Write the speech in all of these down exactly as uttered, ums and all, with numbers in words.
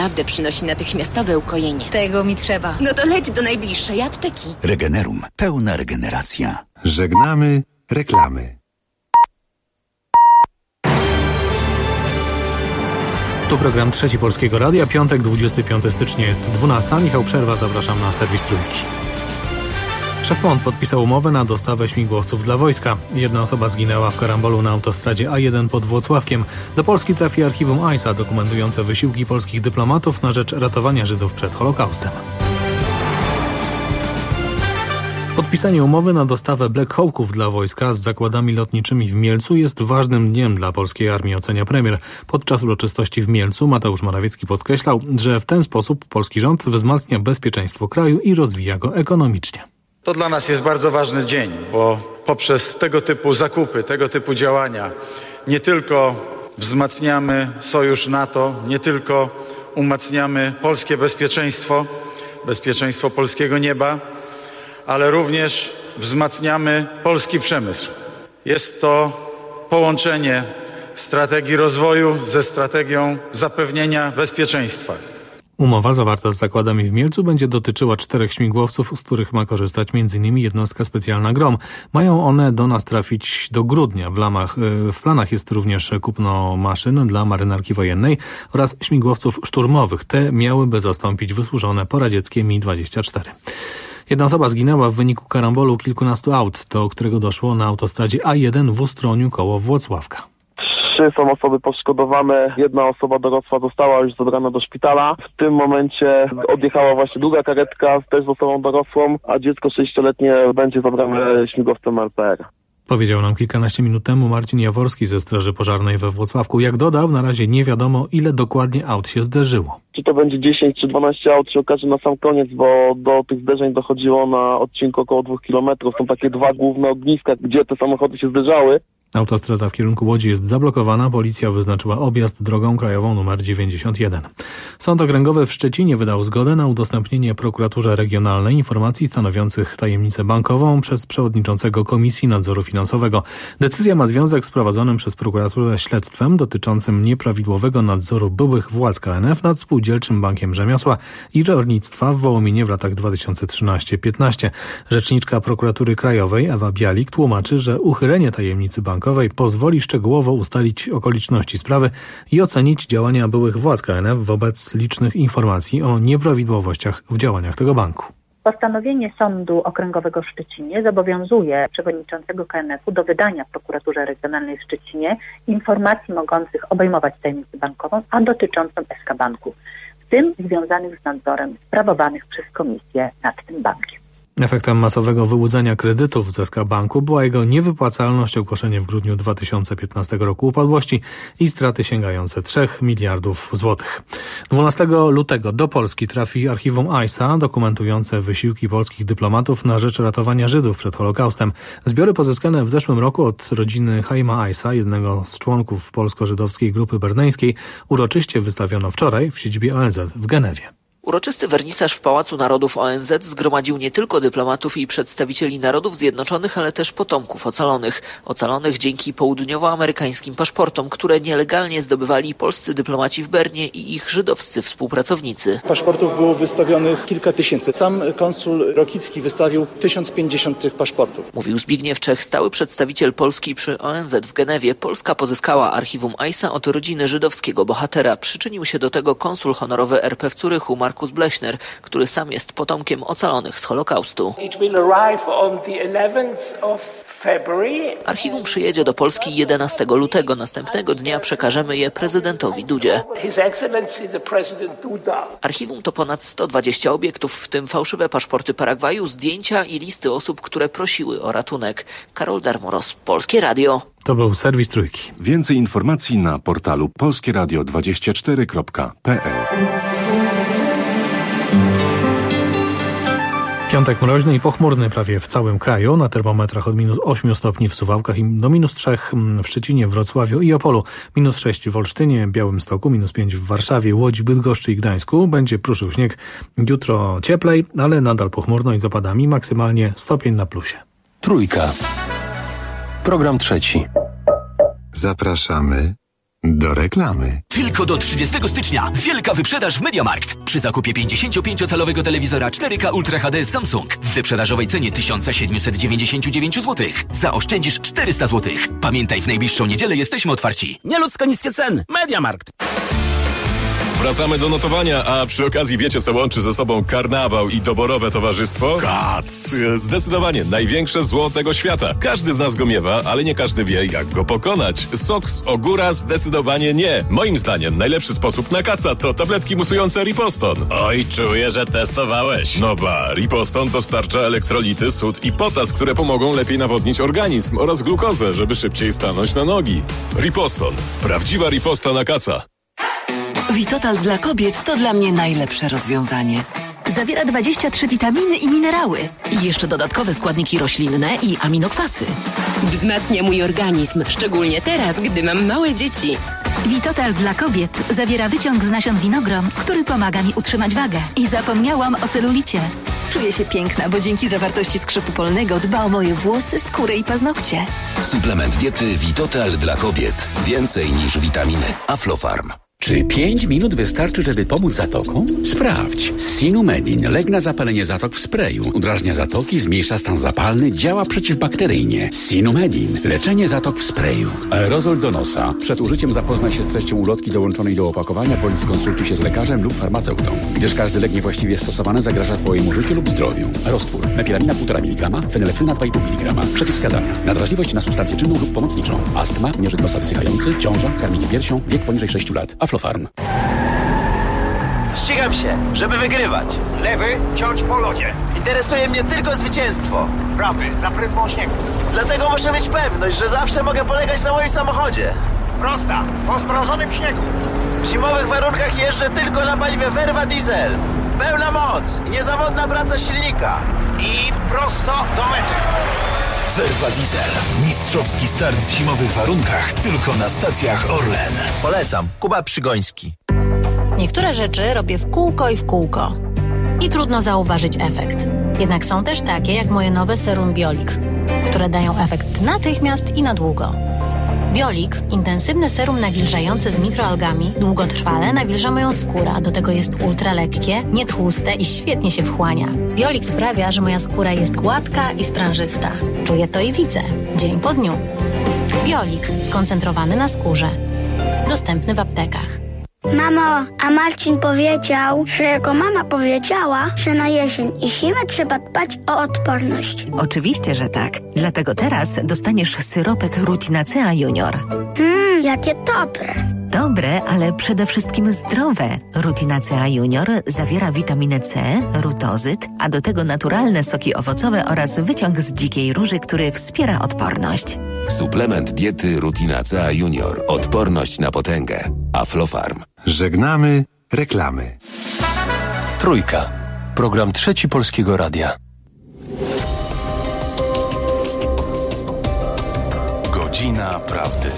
naprawdę przynosi natychmiastowe ukojenie. Tego mi trzeba. No to leć do najbliższej apteki. Regenerum. Pełna regeneracja. Żegnamy reklamy. Tu program Trzeci Polskiego Radia. Piątek, dwudziestego piątego stycznia jest dwunasta. Michał Przerwa, zapraszam na serwis Trójki. Szef M O N podpisał umowę na dostawę śmigłowców dla wojska. Jedna osoba zginęła w karambolu na autostradzie A jeden pod Włocławkiem. Do Polski trafi archiwum A I S A dokumentujące wysiłki polskich dyplomatów na rzecz ratowania Żydów przed Holokaustem. Podpisanie umowy na dostawę Black Hawków dla wojska z zakładami lotniczymi w Mielcu jest ważnym dniem dla polskiej armii, ocenia premier. Podczas uroczystości w Mielcu Mateusz Morawiecki podkreślał, że w ten sposób polski rząd wzmacnia bezpieczeństwo kraju i rozwija go ekonomicznie. To dla nas jest bardzo ważny dzień, bo poprzez tego typu zakupy, tego typu działania nie tylko wzmacniamy sojusz NATO, nie tylko umacniamy polskie bezpieczeństwo, bezpieczeństwo polskiego nieba, ale również wzmacniamy polski przemysł. Jest to połączenie strategii rozwoju ze strategią zapewnienia bezpieczeństwa. Umowa zawarta z zakładami w Mielcu będzie dotyczyła czterech śmigłowców, z których ma korzystać między innymi jednostka specjalna GROM. Mają one do nas trafić do grudnia. W, lamach, w planach jest również kupno maszyn dla marynarki wojennej oraz śmigłowców szturmowych. Te miałyby zastąpić wysłużone poradzieckie Mi dwadzieścia cztery. Jedna osoba zginęła w wyniku karambolu kilkunastu aut, do którego doszło na autostradzie A jeden w Ustroniu koło Włocławka. Trzy są osoby poszkodowane, jedna osoba dorosła została już zabrana do szpitala. W tym momencie odjechała właśnie druga karetka też z osobą dorosłą, a dziecko sześcioletnie będzie zabrane śmigłowcem L P R. Powiedział nam kilkanaście minut temu Marcin Jaworski ze Straży Pożarnej we Włocławku. Jak dodał, na razie nie wiadomo, ile dokładnie aut się zderzyło. Czy to będzie dziesięć czy dwanaście aut, się okaże na sam koniec, bo do tych zderzeń dochodziło na odcinku około dwóch kilometrów. Są takie dwa główne ogniska, gdzie te samochody się zderzały. Autostrada w kierunku Łodzi jest zablokowana. Policja wyznaczyła objazd drogą krajową numer dziewięćdziesiąt jeden. Sąd Okręgowy w Szczecinie wydał zgodę na udostępnienie prokuraturze regionalnej informacji stanowiących tajemnicę bankową przez przewodniczącego Komisji Nadzoru Finansowego. Decyzja ma związek z prowadzonym przez prokuraturę śledztwem dotyczącym nieprawidłowego nadzoru byłych władz K N F nad Spółdzielczym Bankiem Rzemiosła i Rolnictwa w Wołominie w latach dwa tysiące trzynaście do piętnaście. Rzeczniczka Prokuratury Krajowej Ewa Bialik tłumaczy, że uchylenie tajemnicy bankowej pozwoli szczegółowo ustalić okoliczności sprawy i ocenić działania byłych władz K N F wobec licznych informacji o nieprawidłowościach w działaniach tego banku. Postanowienie Sądu Okręgowego w Szczecinie zobowiązuje przewodniczącego K N F-u do wydania w Prokuraturze Regionalnej w Szczecinie informacji mogących obejmować tajemnicę bankową, a dotyczącą S K Banku, w tym związanych z nadzorem sprawowanych przez Komisję nad tym bankiem. Efektem masowego wyłudzenia kredytów z S K Banku była jego niewypłacalność, ogłoszenie w grudniu dwa tysiące piętnastego roku upadłości i straty sięgające trzech miliardów złotych. dwunastego lutego do Polski trafi archiwum A I S A dokumentujące wysiłki polskich dyplomatów na rzecz ratowania Żydów przed Holokaustem. Zbiory pozyskane w zeszłym roku od rodziny Chaima A I S A, jednego z członków polsko-żydowskiej grupy berneńskiej, uroczyście wystawiono wczoraj w siedzibie O N Z w Genewie. Uroczysty wernisaż w Pałacu Narodów O N Z zgromadził nie tylko dyplomatów i przedstawicieli Narodów Zjednoczonych, ale też potomków ocalonych. Ocalonych dzięki południowoamerykańskim paszportom, które nielegalnie zdobywali polscy dyplomaci w Bernie i ich żydowscy współpracownicy. Paszportów było wystawionych kilka tysięcy. Sam konsul Rokicki wystawił tysiąc pięćdziesiąt tych paszportów. Mówił Zbigniew Czech, stały przedstawiciel Polski przy O N Z w Genewie. Polska pozyskała archiwum A I S A od rodziny żydowskiego bohatera. Przyczynił się do tego konsul honorowy R P w Zurychu, Markus Blechner, który sam jest potomkiem ocalonych z Holokaustu. Archiwum przyjedzie do Polski jedenastego lutego. Następnego dnia przekażemy je prezydentowi Dudzie. Archiwum to ponad sto dwadzieścia obiektów, w tym fałszywe paszporty Paragwaju, zdjęcia i listy osób, które prosiły o ratunek. Karol Darmoros, Polskie Radio. To był serwis Trójki. Więcej informacji na portalu polskieradio dwadzieścia cztery kropka p l. Piątek mroźny i pochmurny prawie w całym kraju. Na termometrach od minus ośmiu stopni w Suwałkach i do minus trzech w Szczecinie, Wrocławiu i Opolu. Minus sześć w Olsztynie, Białymstoku, minus pięć w Warszawie, Łodzi, Bydgoszczy i Gdańsku. Będzie pruszył śnieg. Jutro cieplej, ale nadal pochmurno i z opadami. Maksymalnie stopień na plusie. Trójka. Program trzeci. Zapraszamy Do reklamy. Tylko do trzydziestego stycznia wielka wyprzedaż w MediaMarkt. Przy zakupie pięćdziesięciopięciocalowego telewizora cztery K Ultra H D Samsung w wyprzedażowej cenie tysiąc siedemset dziewięćdziesiąt dziewięć złotych zaoszczędzisz czterysta złotych. Pamiętaj, w najbliższą niedzielę jesteśmy otwarci. Nieludzko niskie ceny. MediaMarkt. Wracamy do notowania, a przy okazji wiecie, co łączy ze sobą karnawał i doborowe towarzystwo? Kac! Zdecydowanie największe zło tego świata. Każdy z nas go miewa, ale nie każdy wie, jak go pokonać. Sok z ogóra zdecydowanie nie. Moim zdaniem najlepszy sposób na kaca to tabletki musujące Riposton. Oj, czuję, że testowałeś. No ba, Riposton dostarcza elektrolity, sód i potas, które pomogą lepiej nawodnić organizm oraz glukozę, żeby szybciej stanąć na nogi. Riposton. Prawdziwa riposta na kaca. Vitotal dla kobiet to dla mnie najlepsze rozwiązanie. Zawiera dwadzieścia trzy witaminy i minerały. I jeszcze dodatkowe składniki roślinne i aminokwasy. Wzmacnia mój organizm, szczególnie teraz, gdy mam małe dzieci. Vitotal dla kobiet zawiera wyciąg z nasion winogron, który pomaga mi utrzymać wagę. I zapomniałam o celulicie. Czuję się piękna, bo dzięki zawartości skrzypu polnego dba o moje włosy, skórę i paznokcie. Suplement diety Vitotal dla kobiet. Więcej niż witaminy. Aflofarm. Czy pięć minut wystarczy, żeby pomóc zatokom? Sprawdź. Sinumedin. Lek na zapalenie zatok w sprayu. Udrażnia zatoki, zmniejsza stan zapalny, działa przeciwbakteryjnie. Sinumedin. Leczenie zatok w sprayu. Aerozol do nosa. Przed użyciem zapoznaj się z treścią ulotki dołączonej do opakowania, bądź skonsultuj się z lekarzem lub farmaceutą. Gdyż każdy lek niewłaściwie stosowany zagraża Twojemu życiu lub zdrowiu. Roztwór. Mepiramina półtora miligrama, fenylefryna dwa i pół miligrama. Przeciwwskazania. Nadwrażliwość na substancję czynną lub pomocniczą. Astma, nieżyk nosa wysychający, ciąża, karmienie piersią, wiek poniżej sześciu lat. Aflofarm. Ścigam się, żeby wygrywać. Lewy, ciąć po lodzie. Interesuje mnie tylko zwycięstwo. Prawy, za pryzmą śniegu. Dlatego muszę mieć pewność, że zawsze mogę polegać na moim samochodzie. Prosta, po zmrożonym śniegu. W zimowych warunkach jeżdżę tylko na paliwie Verva Diesel. Pełna moc i niezawodna praca silnika. I prosto do mety. Verva Diesel. Mistrzowski start w zimowych warunkach tylko na stacjach Orlen. Polecam. Kuba Przygoński. Niektóre rzeczy robię w kółko i w kółko. I trudno zauważyć efekt. Jednak są też takie jak moje nowe serum Biolik, które dają efekt natychmiast i na długo. Biolik, intensywne serum nawilżające z mikroalgami, długotrwale nawilża moją skórę, a do tego jest ultra lekkie, nietłuste i świetnie się wchłania. Biolik sprawia, że moja skóra jest gładka i sprężysta. Czuję to i widzę, dzień po dniu. Biolik, skoncentrowany na skórze. Dostępny w aptekach. Mamo, a Marcin powiedział, że jego mama powiedziała, że na jesień i zimę trzeba dbać o odporność. Oczywiście, że tak. Dlatego teraz dostaniesz syropek Rutinacea Junior. Mmm, jakie dobre. Dobre, ale przede wszystkim zdrowe. Rutinacea Junior zawiera witaminę C, rutozyt, a do tego naturalne soki owocowe oraz wyciąg z dzikiej róży, który wspiera odporność. Suplement diety Rutinacea Junior. Odporność na potęgę. Aflofarm. Żegnamy reklamy. Trójka. Program Trzeci Polskiego Radia. Godzina Prawdy.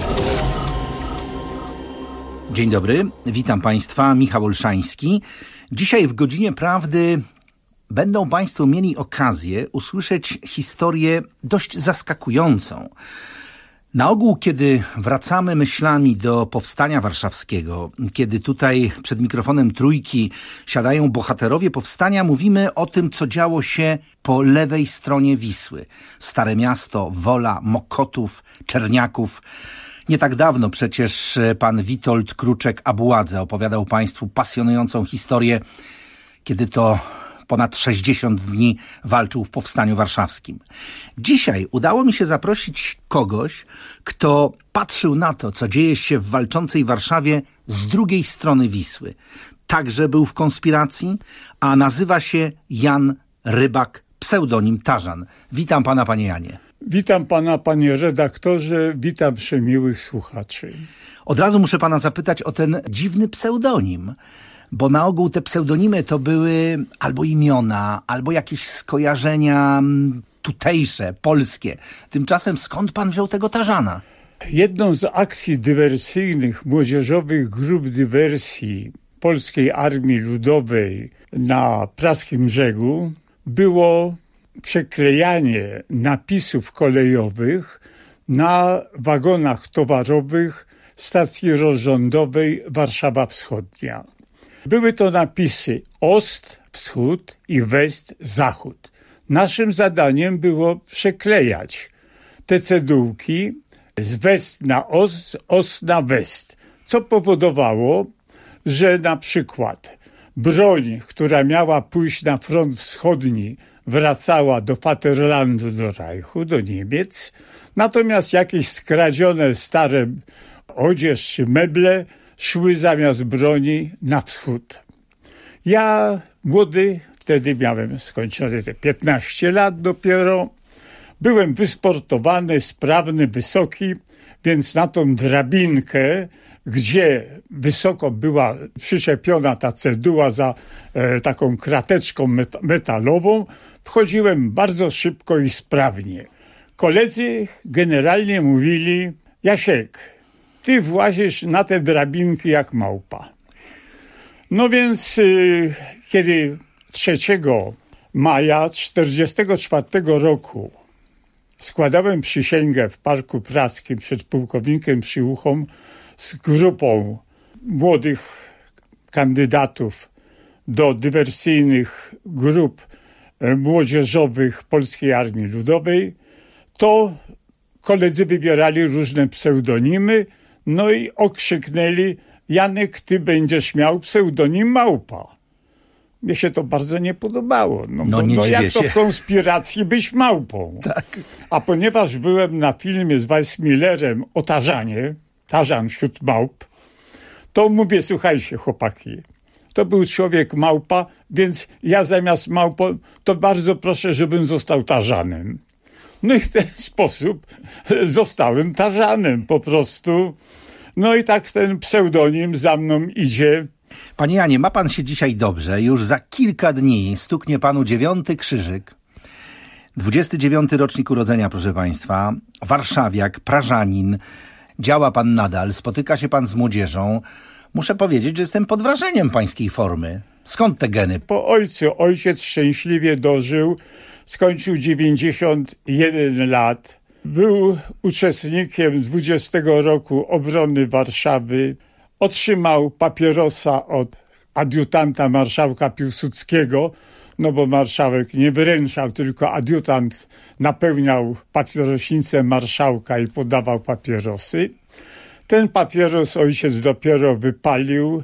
Dzień dobry, witam Państwa, Michał Olszański. Dzisiaj w Godzinie Prawdy będą Państwo mieli okazję usłyszeć historię dość zaskakującą. Na ogół, kiedy wracamy myślami do Powstania Warszawskiego, kiedy tutaj przed mikrofonem Trójki siadają bohaterowie Powstania, mówimy o tym, co działo się po lewej stronie Wisły. Stare Miasto, Wola, Mokotów, Czerniaków. Nie tak dawno przecież pan Witold Kruczek-Abuładze opowiadał Państwu pasjonującą historię, kiedy to ponad sześćdziesiąt dni walczył w Powstaniu Warszawskim. Dzisiaj udało mi się zaprosić kogoś, kto patrzył na to, co dzieje się w walczącej Warszawie z drugiej strony Wisły. Także był w konspiracji, a nazywa się Jan Rybak, pseudonim Tarzan. Witam pana, panie Janie. Witam pana, panie redaktorze, witam przemiłych słuchaczy. Od razu muszę pana zapytać o ten dziwny pseudonim, bo na ogół te pseudonimy to były albo imiona, albo jakieś skojarzenia tutejsze, polskie. Tymczasem skąd pan wziął tego Tarzana? Jedną z akcji dywersyjnych młodzieżowych grup dywersji Polskiej Armii Ludowej na Praskim Brzegu było przeklejanie napisów kolejowych na wagonach towarowych stacji rozrządowej Warszawa Wschodnia. Były to napisy Ost, Wschód i West, Zachód. Naszym zadaniem było przeklejać te cedółki z West na Ost, Ost na West, co powodowało, że na przykład broń, która miała pójść na front wschodni, wracała do Vaterlandu, do Reichu, do Niemiec, natomiast jakieś skradzione stare odzież czy meble szły zamiast broni na wschód. Ja, młody, wtedy miałem skończone te piętnaście lat dopiero, byłem wysportowany, sprawny, wysoki, więc na tą drabinkę, gdzie wysoko była przyczepiona ta ceduła za e, taką krateczką met- metalową, wchodziłem bardzo szybko i sprawnie. Koledzy generalnie mówili: Jasiek, ty włazisz na te drabinki jak małpa. No więc y, kiedy trzeciego maja tysiąc dziewięćset czterdziestego czwartego roku składałem przysięgę w Parku Praskim przed pułkownikiem Przyłuchą z grupą młodych kandydatów do dywersyjnych grup młodzieżowych Polskiej Armii Ludowej, to koledzy wybierali różne pseudonimy, no i okrzyknęli: Janek, ty będziesz miał pseudonim Małpa. Mnie się to bardzo nie podobało. No, no, bo, nie no jak się. to w konspiracji być małpą? Tak. A ponieważ byłem na filmie z Weissmillerem o Tarzanie, Tarzan wśród małp, to mówię: słuchajcie chłopaki, to był człowiek małpa, więc ja zamiast małpą, to bardzo proszę, żebym został Tarzanem. No i w ten sposób zostałem Tarzanem po prostu. No i tak ten pseudonim za mną idzie. Panie Janie, ma pan się dzisiaj dobrze. Już za kilka dni stuknie panu dziewiąty krzyżyk. dwudziesty dziewiąty rocznik urodzenia, proszę państwa. Warszawiak, prażanin. Działa pan nadal, spotyka się pan z młodzieżą. Muszę powiedzieć, że jestem pod wrażeniem pańskiej formy. Skąd te geny? Po ojcu. Ojciec szczęśliwie dożył. Skończył dziewięćdziesiąt jeden lat. Był uczestnikiem dwudziestego roku obrony Warszawy. Otrzymał papierosa od adiutanta marszałka Piłsudskiego, no bo marszałek nie wyręczał, tylko adiutant napełniał papierośnicę marszałka i podawał papierosy. Ten papieros ojciec dopiero wypalił,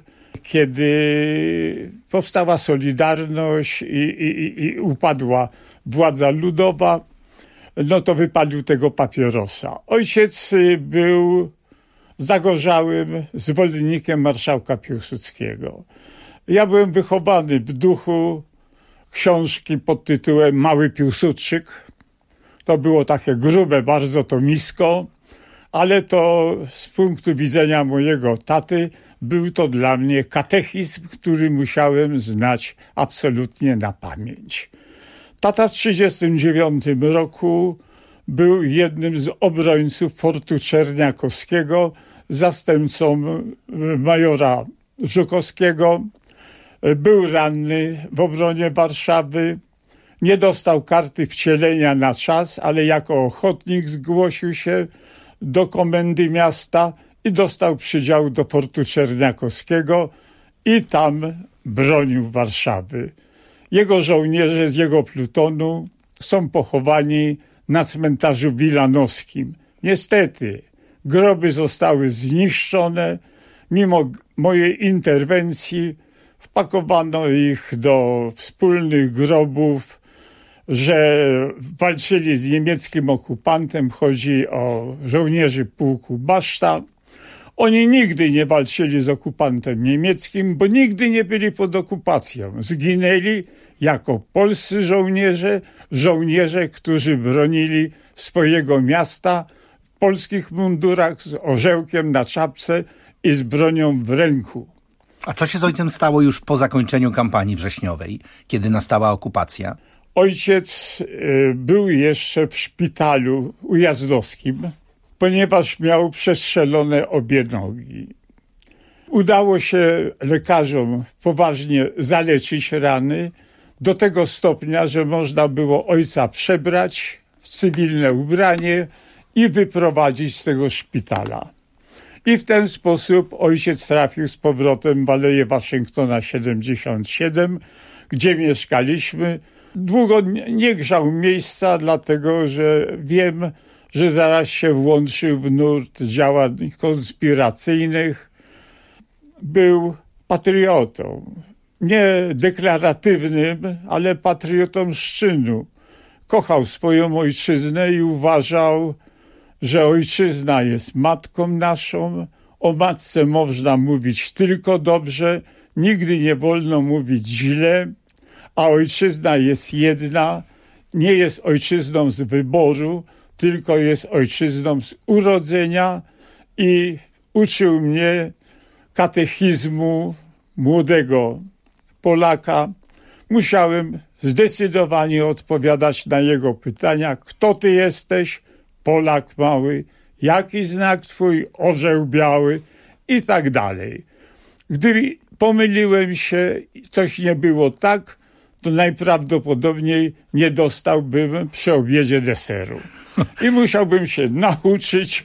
kiedy powstała Solidarność i, i, i upadła władza ludowa, no to wypalił tego papierosa. Ojciec był zagorzałym zwolennikiem marszałka Piłsudskiego. Ja byłem wychowany w duchu książki pod tytułem Mały Piłsudczyk. To było takie grube bardzo tomisko, ale to z punktu widzenia mojego taty był to dla mnie katechizm, który musiałem znać absolutnie na pamięć. Tata w trzydziestym dziewiątym roku był jednym z obrońców fortu Czerniakowskiego, zastępcą majora Żukowskiego. Był ranny w obronie Warszawy. Nie dostał karty wcielenia na czas, ale jako ochotnik zgłosił się do komendy miasta i dostał przydział do fortu Czerniakowskiego i tam bronił Warszawy. Jego żołnierze z jego plutonu są pochowani na cmentarzu wilanowskim. Niestety groby zostały zniszczone. Mimo mojej interwencji wpakowano ich do wspólnych grobów, że walczyli z niemieckim okupantem. Chodzi o żołnierzy pułku Baszta. Oni nigdy nie walczyli z okupantem niemieckim, bo nigdy nie byli pod okupacją. Zginęli jako polscy żołnierze, żołnierze, którzy bronili swojego miasta w polskich mundurach z orzełkiem na czapce i z bronią w ręku. A co się z ojcem stało już po zakończeniu kampanii wrześniowej, kiedy nastała okupacja? Ojciec był jeszcze w szpitalu ujazdowskim, ponieważ miał przestrzelone obie nogi. Udało się lekarzom poważnie zaleczyć rany do tego stopnia, że można było ojca przebrać w cywilne ubranie i wyprowadzić z tego szpitala. I w ten sposób ojciec trafił z powrotem w Aleję Waszyngtona siedemdziesiąt siedem, gdzie mieszkaliśmy. Długo nie grzał miejsca, dlatego że wiem, że zaraz się włączył w nurt działań konspiracyjnych. Był patriotą. Nie deklaratywnym, ale patriotą z czynu. Kochał swoją ojczyznę i uważał, że ojczyzna jest matką naszą. O matce można mówić tylko dobrze, nigdy nie wolno mówić źle, a ojczyzna jest jedna, nie jest ojczyzną z wyboru, tylko jest ojczyzną z urodzenia i uczył mnie katechizmu młodego Polaka. Musiałem zdecydowanie odpowiadać na jego pytania. Kto ty jesteś? Polak mały. Jaki znak twój? Orzeł biały. I tak dalej. Gdy pomyliłem się, coś nie było tak, to najprawdopodobniej nie dostałbym przy obiedzie deseru. I musiałbym się nauczyć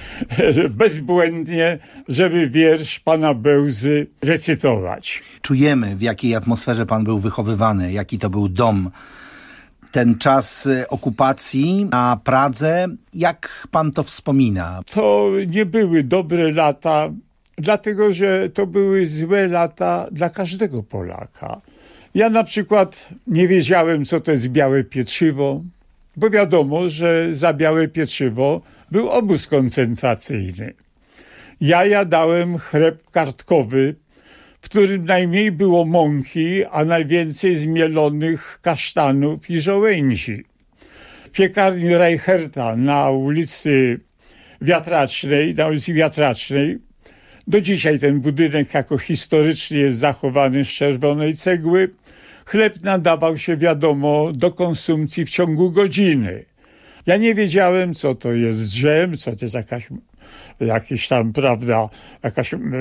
bezbłędnie, żeby wiersz pana Bełzy recytować. Czujemy, w jakiej atmosferze pan był wychowywany, jaki to był dom. Ten czas okupacji na Pradze, jak pan to wspomina? To nie były dobre lata, dlatego że to były złe lata dla każdego Polaka. Ja na przykład nie wiedziałem, co to jest białe pieczywo, bo wiadomo, że za białe pieczywo był obóz koncentracyjny. Ja jadałem chleb kartkowy, w którym najmniej było mąki, a najwięcej zmielonych kasztanów i żołędzi. W piekarni Reicherta na ulicy Wiatracznej, na ulicy Wiatracznej, do dzisiaj ten budynek jako historyczny jest zachowany z czerwonej cegły. Chleb nadawał się, wiadomo, do konsumpcji w ciągu godziny. Ja nie wiedziałem, co to jest dżem, co to jest jakaś, jakaś tam, prawda, jakaś yy,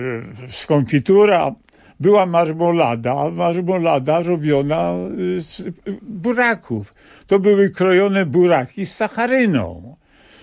skonfitura. Była marmolada, marmolada robiona z buraków. To były krojone buraki z sacharyną.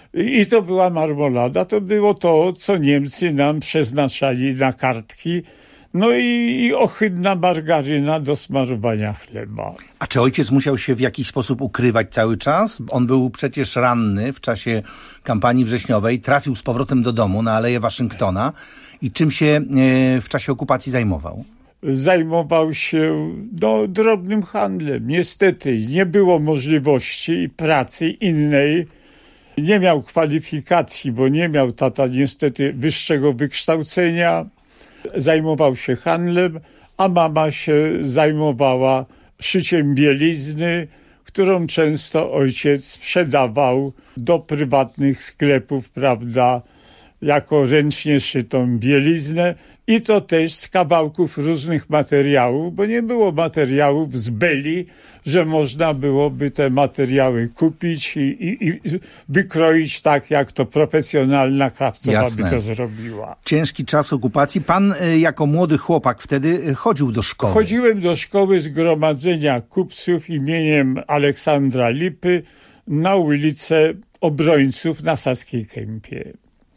I to była marmolada, to było to, co Niemcy nam przeznaczali na kartki. No i, i ohydna margaryna do smarowania chleba. A czy ojciec musiał się w jakiś sposób ukrywać cały czas? On był przecież ranny w czasie kampanii wrześniowej, trafił z powrotem do domu na Aleję Waszyngtona. I czym się w czasie okupacji zajmował? Zajmował się no, drobnym handlem. Niestety nie było możliwości pracy innej. Nie miał kwalifikacji, bo nie miał tata niestety wyższego wykształcenia. Zajmował się handlem, a mama się zajmowała szyciem bielizny, którą często ojciec sprzedawał do prywatnych sklepów, prawda, jako ręcznie szytą bieliznę. I to też z kawałków różnych materiałów, bo nie było materiałów z beli, że można byłoby te materiały kupić i, i, i wykroić tak, jak to profesjonalna krawcowa Jasne. by to zrobiła. Ciężki czas okupacji. Pan jako młody chłopak wtedy chodził do szkoły. Chodziłem do szkoły Zgromadzenia Kupców imieniem Aleksandra Lipy na ulicę Obrońców na Saskiej Kępie.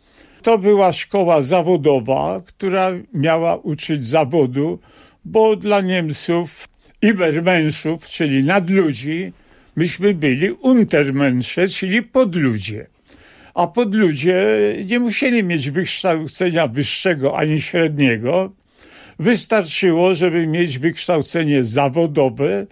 To była szkoła zawodowa, która miała uczyć zawodu, bo dla Niemców Übermenschów, czyli nadludzi, myśmy byli Untermensche, czyli podludzie. A podludzie nie musieli mieć wykształcenia wyższego ani średniego. Wystarczyło, żeby mieć wykształcenie zawodowe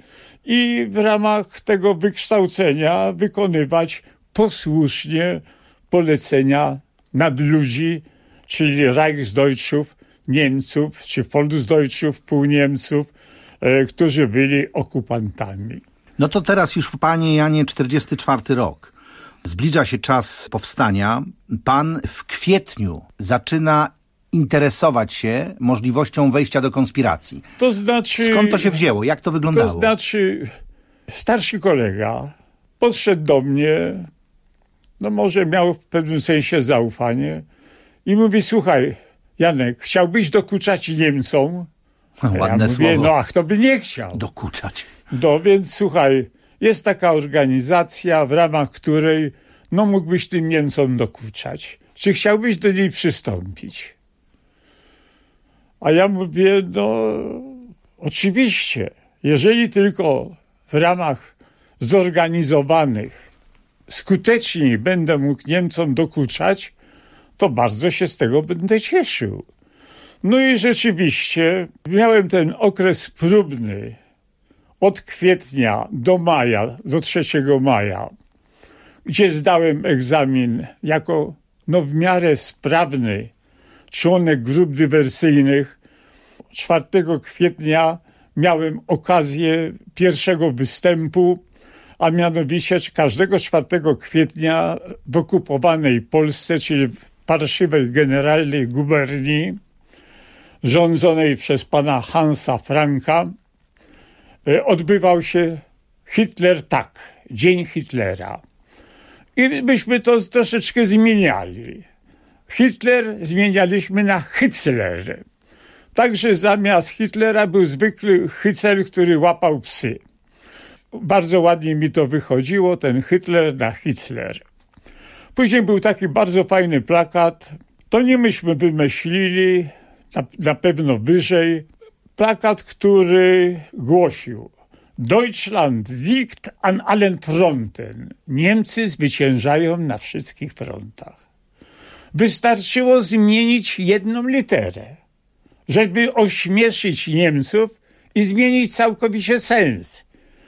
i w ramach tego wykształcenia wykonywać posłusznie polecenia nadludzi, czyli Reichsdeutschów, Niemców, czy Volksdeutschów, półniemców, e, którzy byli okupantami. No to teraz już, panie Janie, czterdziesty czwarty rok. Zbliża się czas powstania. Pan w kwietniu zaczyna interesować się możliwością wejścia do konspiracji. To znaczy... Skąd to się wzięło? Jak to wyglądało? To znaczy, starszy kolega podszedł do mnie, no może miał w pewnym sensie zaufanie i mówi, słuchaj, Janek, chciałbyś dokuczać Niemcom? Ładne ja słowo. Mówię, no a kto by nie chciał? Dokuczać. No więc słuchaj, jest taka organizacja, w ramach której no mógłbyś tym Niemcom dokuczać. czy chciałbyś do niej przystąpić? A ja mówię, no oczywiście, jeżeli tylko w ramach zorganizowanych skuteczniej będę mógł Niemcom dokuczać, to bardzo się z tego będę cieszył. No i rzeczywiście miałem ten okres próbny od kwietnia do maja, do trzeciego maja, gdzie zdałem egzamin jako no w miarę sprawny członek grup dywersyjnych. czwartego kwietnia miałem okazję pierwszego występu, a mianowicie każdego czwartego kwietnia w okupowanej Polsce, czyli w parszywej generalnej guberni, rządzonej przez pana Hansa Franka, odbywał się Hitler tak, Dzień Hitlera. I myśmy to troszeczkę zmieniali. Hitler zmienialiśmy na Hycler. Także zamiast Hitlera był zwykły Hycel, który łapał psy. Bardzo ładnie mi to wychodziło, ten Hitler na Hycler. Później był taki bardzo fajny plakat. To nie myśmy wymyślili, na, na pewno wyżej. Plakat, który głosił: Deutschland siegt an allen Fronten. Niemcy zwyciężają na wszystkich frontach. Wystarczyło zmienić jedną literę, żeby ośmieszyć Niemców i zmienić całkowicie sens.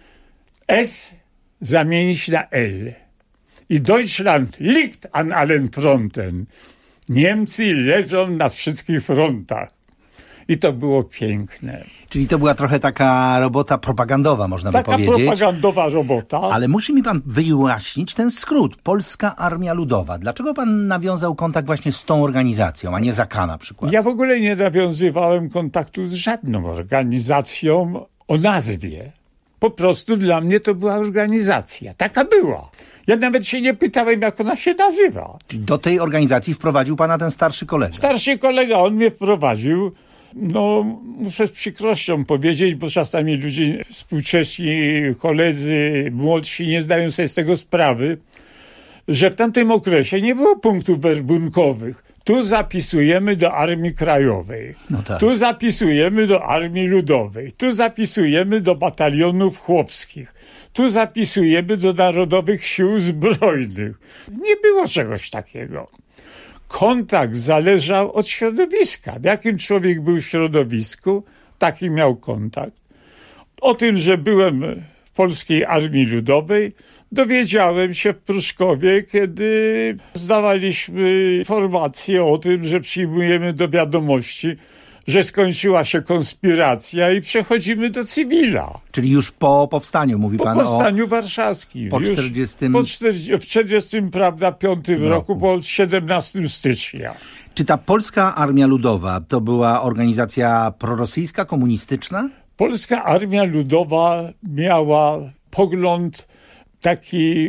S zamienić na L. I Deutschland liegt an allen Fronten. Niemcy leżą na wszystkich frontach. I to było piękne. Czyli to była trochę taka robota propagandowa, można taka by powiedzieć. Taka propagandowa robota. Ale musi mi pan wyjaśnić ten skrót. Polska Armia Ludowa. Dlaczego pan nawiązał kontakt właśnie z tą organizacją, a nie Z A K na przykład? Ja w ogóle nie nawiązywałem kontaktu z żadną organizacją o nazwie. Po prostu dla mnie to była organizacja. Taka była. Ja nawet się nie pytałem, jak ona się nazywa. Czyli do tej organizacji wprowadził pana ten starszy kolega? Starszy kolega, on mnie wprowadził. No, muszę z przykrością powiedzieć, bo czasami ludzie współcześni, koledzy, młodsi nie zdają sobie z tego sprawy, że w tamtym okresie nie było punktów werbunkowych. Tu zapisujemy do Armii Krajowej, no tak. Tu zapisujemy do Armii Ludowej, tu zapisujemy do batalionów chłopskich, tu zapisujemy do Narodowych Sił Zbrojnych. Nie było czegoś takiego. Kontakt zależał od środowiska. W jakim człowiek był w środowisku, taki miał kontakt. O tym, że byłem w Polskiej Armii Ludowej, dowiedziałem się w Pruszkowie, kiedy zdawaliśmy informację o tym, że przyjmujemy do wiadomości, że skończyła się konspiracja i przechodzimy do cywila. Czyli już po powstaniu, mówi po pan o... Po powstaniu warszawskim. Po czterdziestym... Po czterdziestym, w czterdziestym, prawda, piątym roku, roku, po siedemnastego stycznia. Czy ta Polska Armia Ludowa to była organizacja prorosyjska, komunistyczna? Polska Armia Ludowa miała pogląd taki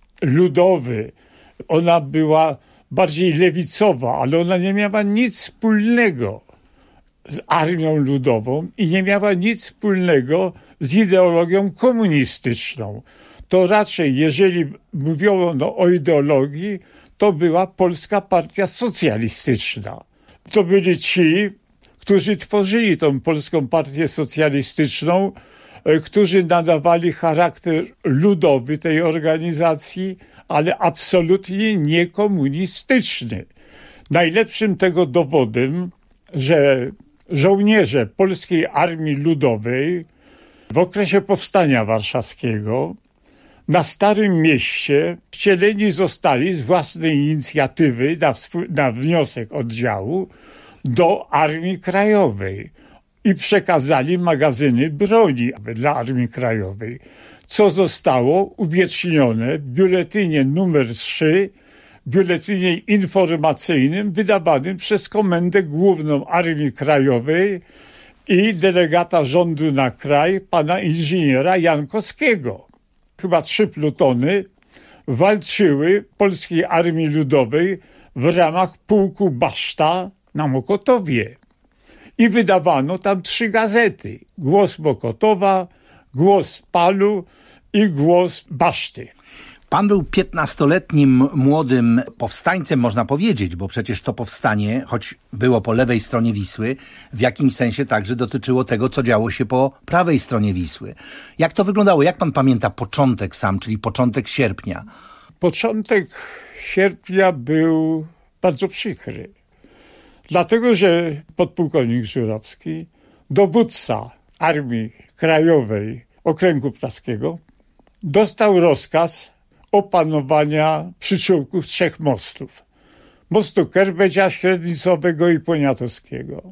ludowy. Ona była bardziej lewicowa, ale ona nie miała nic wspólnego z Armią Ludową i nie miała nic wspólnego z ideologią komunistyczną. To raczej, jeżeli mówiono o ideologii, to była Polska Partia Socjalistyczna. To byli ci, którzy tworzyli tą Polską Partię Socjalistyczną, którzy nadawali charakter ludowy tej organizacji, ale absolutnie niekomunistyczny. Najlepszym tego dowodem, że żołnierze Polskiej Armii Ludowej w okresie Powstania Warszawskiego na Starym Mieście wcieleni zostali z własnej inicjatywy na, swój, na wniosek oddziału do Armii Krajowej i przekazali magazyny broni dla Armii Krajowej, co zostało uwiecznione w biuletynie numer trzy, biuletynie informacyjnym wydawanym przez Komendę Główną Armii Krajowej i delegata rządu na kraj, pana inżyniera Jankowskiego. Chyba trzy plutony walczyły Polskiej Armii Ludowej w ramach pułku Baszta na Mokotowie. I wydawano tam trzy gazety. Głos Mokotowa, Głos Palu i Głos Baszty. Pan był piętnastoletnim młodym powstańcem, można powiedzieć, bo przecież to powstanie, choć było po lewej stronie Wisły, w jakimś sensie także dotyczyło tego, co działo się po prawej stronie Wisły. Jak to wyglądało? Jak pan pamięta początek sam, czyli początek sierpnia? Początek sierpnia był bardzo przykry. Dlatego, że podpułkownik Żurowski, dowódca Armii Krajowej Okręgu Praskiego, dostał rozkaz opanowania przyczółków trzech mostów. Mostu Kerbedzia, Średnicowego i Poniatowskiego.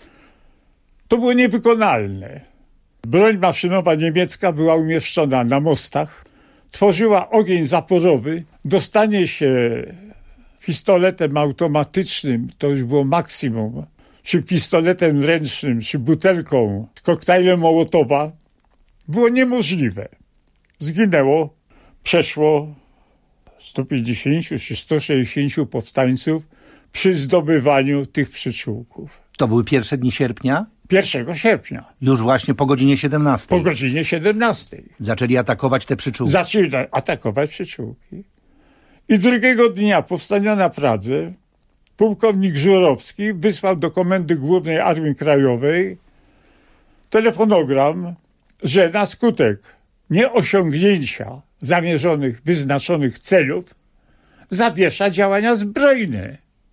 To było niewykonalne. Broń maszynowa niemiecka była umieszczona na mostach, tworzyła ogień zaporowy, dostanie się pistoletem automatycznym, to już było maksimum, czy pistoletem ręcznym, czy butelką z koktajlem Mołotowa, było niemożliwe. Zginęło, przeszło sto pięćdziesiąt czy sto sześćdziesiąt powstańców przy zdobywaniu tych przyczółków. To były pierwsze dni sierpnia? pierwszego sierpnia. Już właśnie po godzinie siedemnastej. Po godzinie siedemnastej. Zaczęli atakować te przyczółki. Zaczęli atakować przyczółki. I drugiego dnia powstania na Pradze pułkownik Żurowski wysłał do Komendy Głównej Armii Krajowej telefonogram, że na skutek nieosiągnięcia zamierzonych, wyznaczonych celów zawiesza działania zbrojne.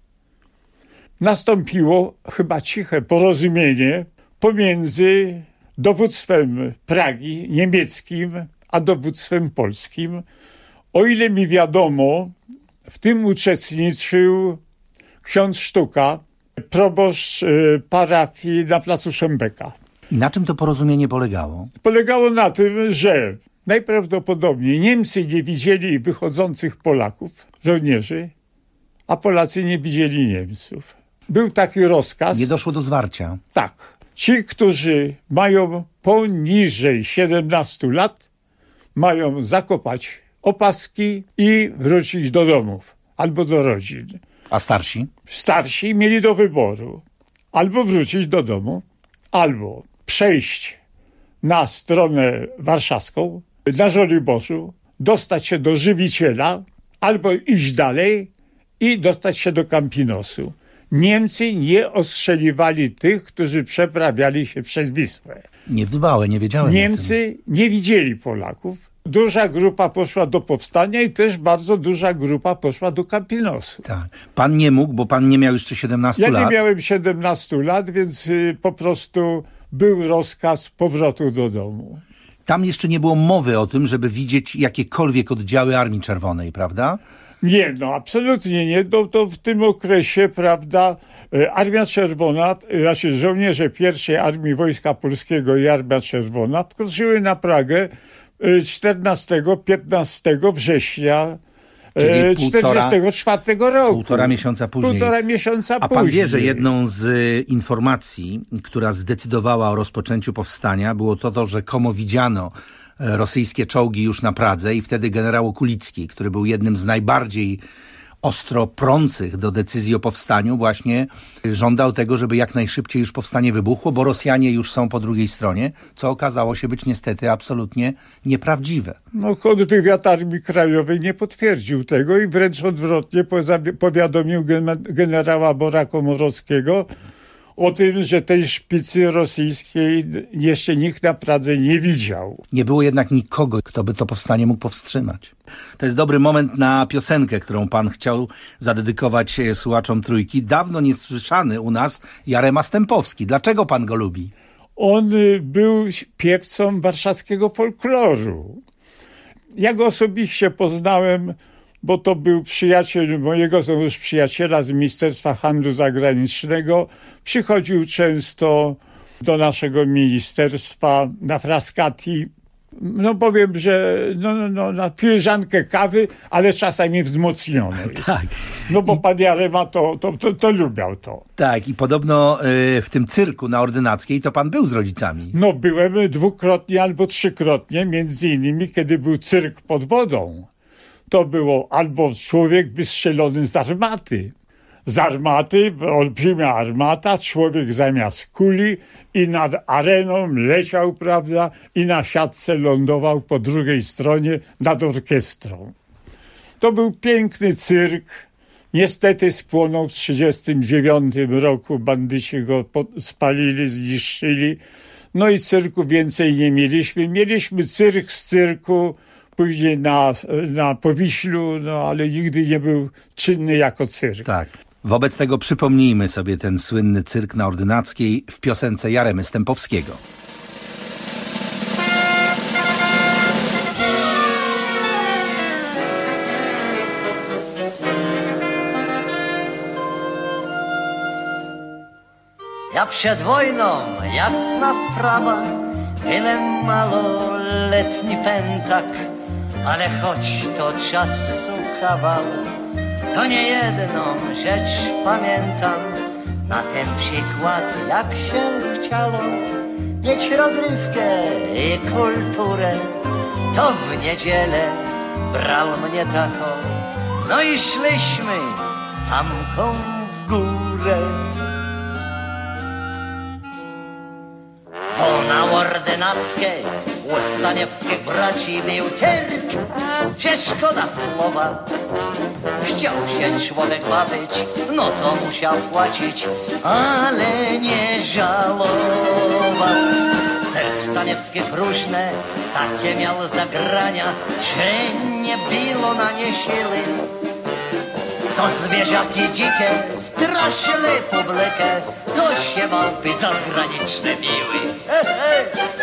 Nastąpiło chyba ciche porozumienie pomiędzy dowództwem Pragi niemieckim a dowództwem polskim. O ile mi wiadomo, w tym uczestniczył ksiądz Sztuka, proboszcz parafii na placu Szembeka. I na czym to porozumienie polegało? Polegało na tym, że najprawdopodobniej Niemcy nie widzieli wychodzących Polaków, żołnierzy, a Polacy nie widzieli Niemców. Był taki rozkaz. Nie doszło do zwarcia. Tak. Ci, którzy mają poniżej siedemnastu lat, mają zakopać opaski i wrócić do domów albo do rodzin. A starsi? Starsi mieli do wyboru. Albo wrócić do domu, albo przejść na stronę warszawską, na Żoliborzu, dostać się do Żywiciela, albo iść dalej i dostać się do Kampinosu. Niemcy nie ostrzeliwali tych, którzy przeprawiali się przez Wisłę. Nie dbałem, nie wiedziałem. Niemcy nie widzieli Polaków. Duża grupa poszła do powstania i też bardzo duża grupa poszła do Kampinosu. Tak. Pan nie mógł, bo pan nie miał jeszcze siedemnastu ja lat. Ja nie miałem siedemnastu lat, więc y, po prostu był rozkaz powrotu do domu. Tam jeszcze nie było mowy o tym, żeby widzieć jakiekolwiek oddziały Armii Czerwonej, prawda? Nie, no absolutnie nie. No, to w tym okresie, prawda, Armia Czerwona, znaczy żołnierze pierwszej Armii Wojska Polskiego i Armia Czerwona wkroczyły na Pragę czternastego piętnastego września czterdziestego czwartego roku. Półtora miesiąca później. Półtora miesiąca A pan później. wie, że jedną z informacji, która zdecydowała o rozpoczęciu powstania, było to, to że rzekomo widziano rosyjskie czołgi już na Pradze i wtedy generał Okulicki, który był jednym z najbardziej ostro prących do decyzji o powstaniu, właśnie żądał tego, żeby jak najszybciej już powstanie wybuchło, bo Rosjanie już są po drugiej stronie, co okazało się być niestety absolutnie nieprawdziwe. No, kontrwywiad Armii Krajowej nie potwierdził tego i wręcz odwrotnie powiadomił generała Bora Komorowskiego o tym, że tej szpicy rosyjskiej jeszcze nikt na Pradze nie widział. Nie było jednak nikogo, kto by to powstanie mógł powstrzymać. To jest dobry moment na piosenkę, którą pan chciał zadedykować słuchaczom Trójki. Dawno niesłyszany u nas Jarema Stępowski. Dlaczego pan go lubi? On był piewcą warszawskiego folkloru. Ja go osobiście poznałem, bo to był przyjaciel mojego, są już przyjaciela z Ministerstwa Handlu Zagranicznego. Przychodził często do naszego ministerstwa na Frascati. No powiem, że no, no, no, na filiżankę kawy, ale czasami wzmocnionej. Tak. No bo pan Jarema to, to, to, to lubiał to. Tak, i podobno y, w tym cyrku na Ordynackiej to pan był z rodzicami. No byłem dwukrotnie albo trzykrotnie, między innymi kiedy był cyrk pod wodą. To było albo człowiek wystrzelony z armaty. Z armaty, olbrzymia armata, człowiek zamiast kuli i nad areną leciał, prawda, i na siatce lądował po drugiej stronie nad orkiestrą. To był piękny cyrk. Niestety spłonął w trzydziestym dziewiątym roku. Bandyci go spalili, zniszczyli. No i cyrku więcej nie mieliśmy. Mieliśmy cyrk z cyrku, później na, na Powiślu, no ale nigdy nie był czynny jako cyrk. Tak. Wobec tego przypomnijmy sobie ten słynny cyrk na Ordynackiej w piosence Jaremy Stępowskiego. Ja przed wojną, jasna sprawa, byłem maloletni pętak, ale choć to czasu kawał, to nie jedną rzecz pamiętam. Na ten przykład, jak się chciało mieć rozrywkę i kulturę, to w niedzielę brał mnie tato, no i szliśmy tamką w górę. Bo na Ordynackiej u Staniewskich braci był cyrk, że szkoda słowa. Chciał się człowiek bawić, no to musiał płacić, ale nie żałował. Cyrk Staniewskich różne takie miał zagrania, że nie było na nie siły. To zwierzaki dzikie straszyły publikę, to się małpy zagraniczne biły. He, he.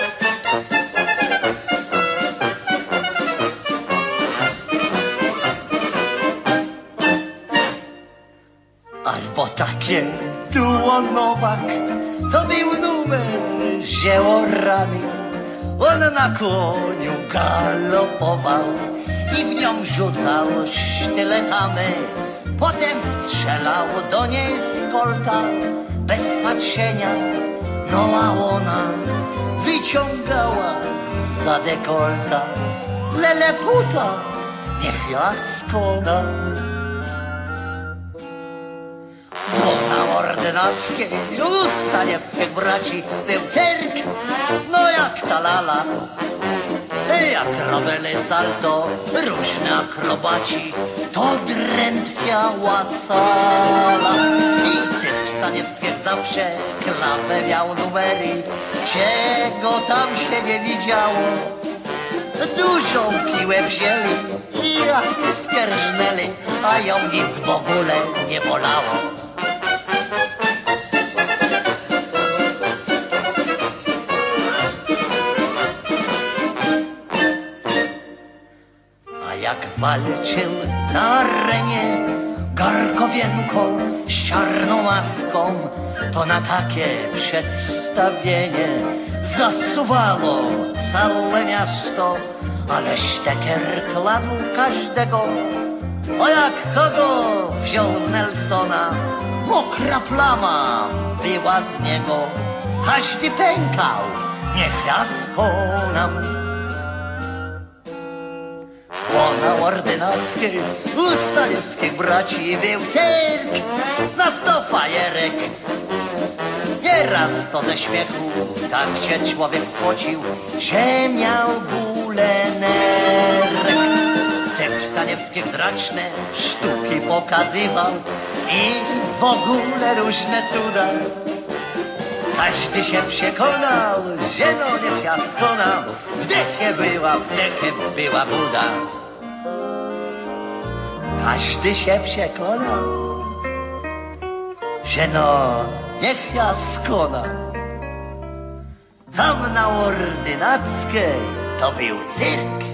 Albo takie duo Nowak, to był numer, że o rany on na koniu galopował i w nią rzucał sztyletami. Potem strzelał do niej z kolta bez patrzenia, no a ona wyciągała za dekolta. Leleputa, niech ja skona. Bo na Ordynackiej u Staniewskich braci był cyrk, no jak ta lala. Jak robili salto, różne akrobaci, to drętwiała sala. I cyrk Staniewskich zawsze klapę miał numery, czego tam się nie widziało. Dużą piłę wzięli i artystkę rżnęli, a ją nic w ogóle nie bolało. Jak walczył na arenie Garkowienką z czarną maską, to na takie przedstawienie zasuwało całe miasto, ale Szteker kładł każdego. O jak kogo wziął w Nelsona, mokra plama była z niego. Każdy pękał, niech ja skonam. Bo na Ordynackiej u Staniewskich braci był cyrk na sto fajerek. Nieraz to ze śmiechu tak się człowiek spocił, że miał bóle nerek. Cyrk Staniewskich draczne sztuki pokazywał i w ogóle różne cuda. Każdy się przekonał, że no niech ja skonam. W dechie była, w dechie była buda. Każdy się przekonał, że no niech ja skonam. Tam na Ordynackiej to był cyrk.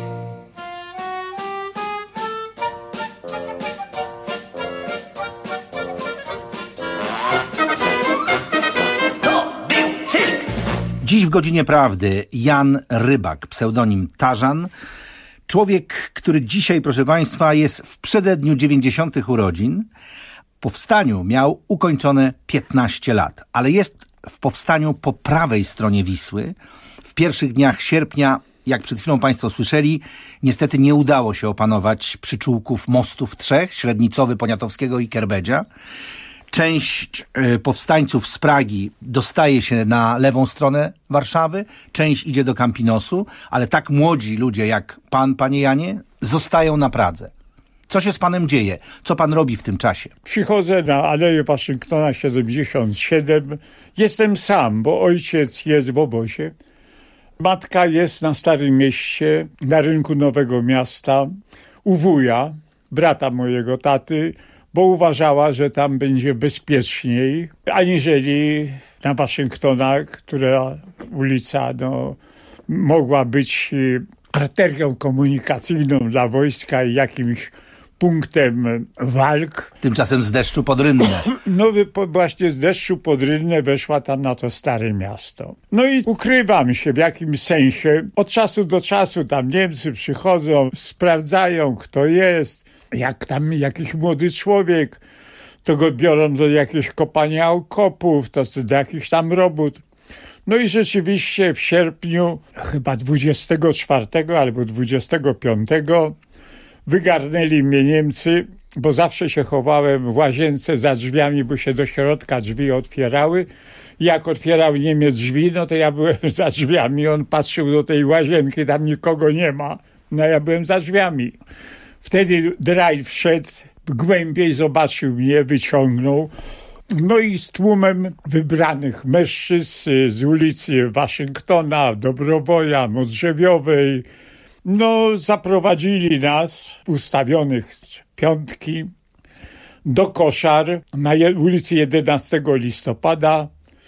Dziś w Godzinie Prawdy Jan Rybak, pseudonim Tarzan. Człowiek, który dzisiaj, proszę Państwa, jest w przededniu dziewięćdziesiątych urodzin. W powstaniu miał ukończone piętnaście lat, ale jest w powstaniu po prawej stronie Wisły. W pierwszych dniach sierpnia, jak przed chwilą Państwo słyszeli, niestety nie udało się opanować przyczółków mostów trzech, Średnicowy, Poniatowskiego i Kerbedzia. Część y, powstańców z Pragi dostaje się na lewą stronę Warszawy, część idzie do Kampinosu, ale tak młodzi ludzie jak pan, panie Janie, zostają na Pradze. Co się z panem dzieje? Co pan robi w tym czasie? Przychodzę na Aleję Waszyngtona siedemdziesiąt siedem. Jestem sam, bo ojciec jest w obozie. Matka jest na Starym Mieście, na rynku Nowego Miasta, u wuja, brata mojego taty, bo uważała, że tam będzie bezpieczniej, aniżeli na Waszyngtona, która ulica no, mogła być arterią komunikacyjną dla wojska i jakimś punktem walk. Tymczasem z deszczu pod Rynnę. No właśnie z deszczu pod Rynnę weszła tam na to Stare Miasto. No i ukrywam się w jakimś sensie. Od czasu do czasu tam Niemcy przychodzą, sprawdzają kto jest, jak tam jakiś młody człowiek, to go biorą do jakiegoś kopania okopów, to do jakichś tam robót. No i rzeczywiście w sierpniu, chyba dwudziestego czwartego albo dwudziestego piątego wygarnęli mnie Niemcy, bo zawsze się chowałem w łazience za drzwiami, bo się do środka drzwi otwierały. Jak otwierał Niemiec drzwi, no to ja byłem za drzwiami. On patrzył do tej łazienki, tam nikogo nie ma. No ja byłem za drzwiami. Wtedy Draj wszedł głębiej, zobaczył mnie, wyciągnął. No i z tłumem wybranych mężczyzn z ulicy Waszyngtona, Dobrowoja, Modrzewiowej, no zaprowadzili nas, ustawionych piątki, do koszar na ulicy jedenastego listopada,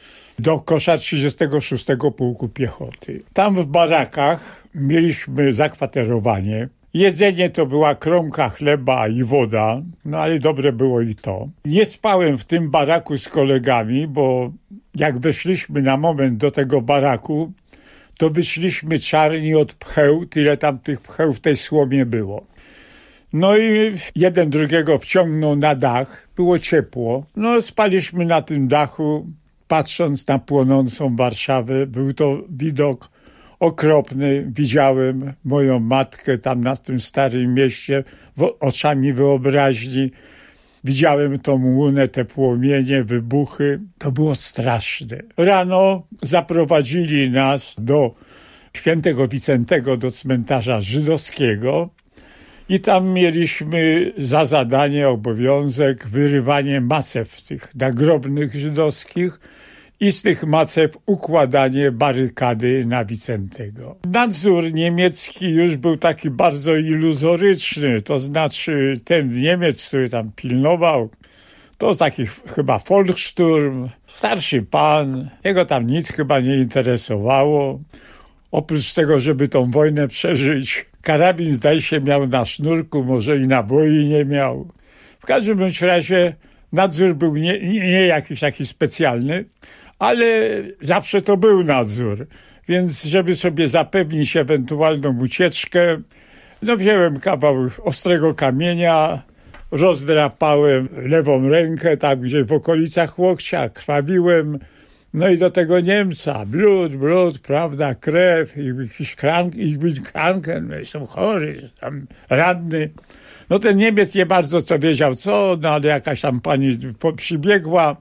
do koszar trzydziestego szóstego Pułku Piechoty. Tam w barakach mieliśmy zakwaterowanie. Jedzenie to była kromka chleba i woda, no ale dobre było i to. Nie spałem w tym baraku z kolegami, bo jak weszliśmy na moment do tego baraku, to wyszliśmy czarni od pcheł, tyle tam tych pcheł w tej słomie było. No i jeden drugiego wciągnął na dach, było ciepło. No spaliśmy na tym dachu, patrząc na płonącą Warszawę. Był to widok okropny. Widziałem moją matkę tam na tym Starym Mieście oczami wyobraźni. Widziałem tą łunę, te płomienie, wybuchy. To było straszne. Rano zaprowadzili nas do Świętego Wicentego, do cmentarza żydowskiego i tam mieliśmy za zadanie, obowiązek wyrywanie macew tych nagrobnych żydowskich i z tych macew układanie barykady na Wicentego. Nadzór niemiecki już był taki bardzo iluzoryczny, to znaczy ten Niemiec, który tam pilnował, to taki chyba Volkssturm, starszy pan, jego tam nic chyba nie interesowało. Oprócz tego, żeby tą wojnę przeżyć, karabin zdaje się miał na sznurku, może i naboi nie miał. W każdym bądź razie nadzór był nie, nie, nie jakiś taki specjalny, ale zawsze to był nadzór. Więc żeby sobie zapewnić ewentualną ucieczkę, no wziąłem kawał ostrego kamienia, rozdrapałem lewą rękę, tam gdzie w okolicach łokcia, krwawiłem. No i do tego Niemca, blut, blut, prawda, krew, i jakiś krank, ich był kranken, no jestem chory, tam ranny. No ten Niemiec nie bardzo co wiedział co, no ale jakaś tam pani przybiegła,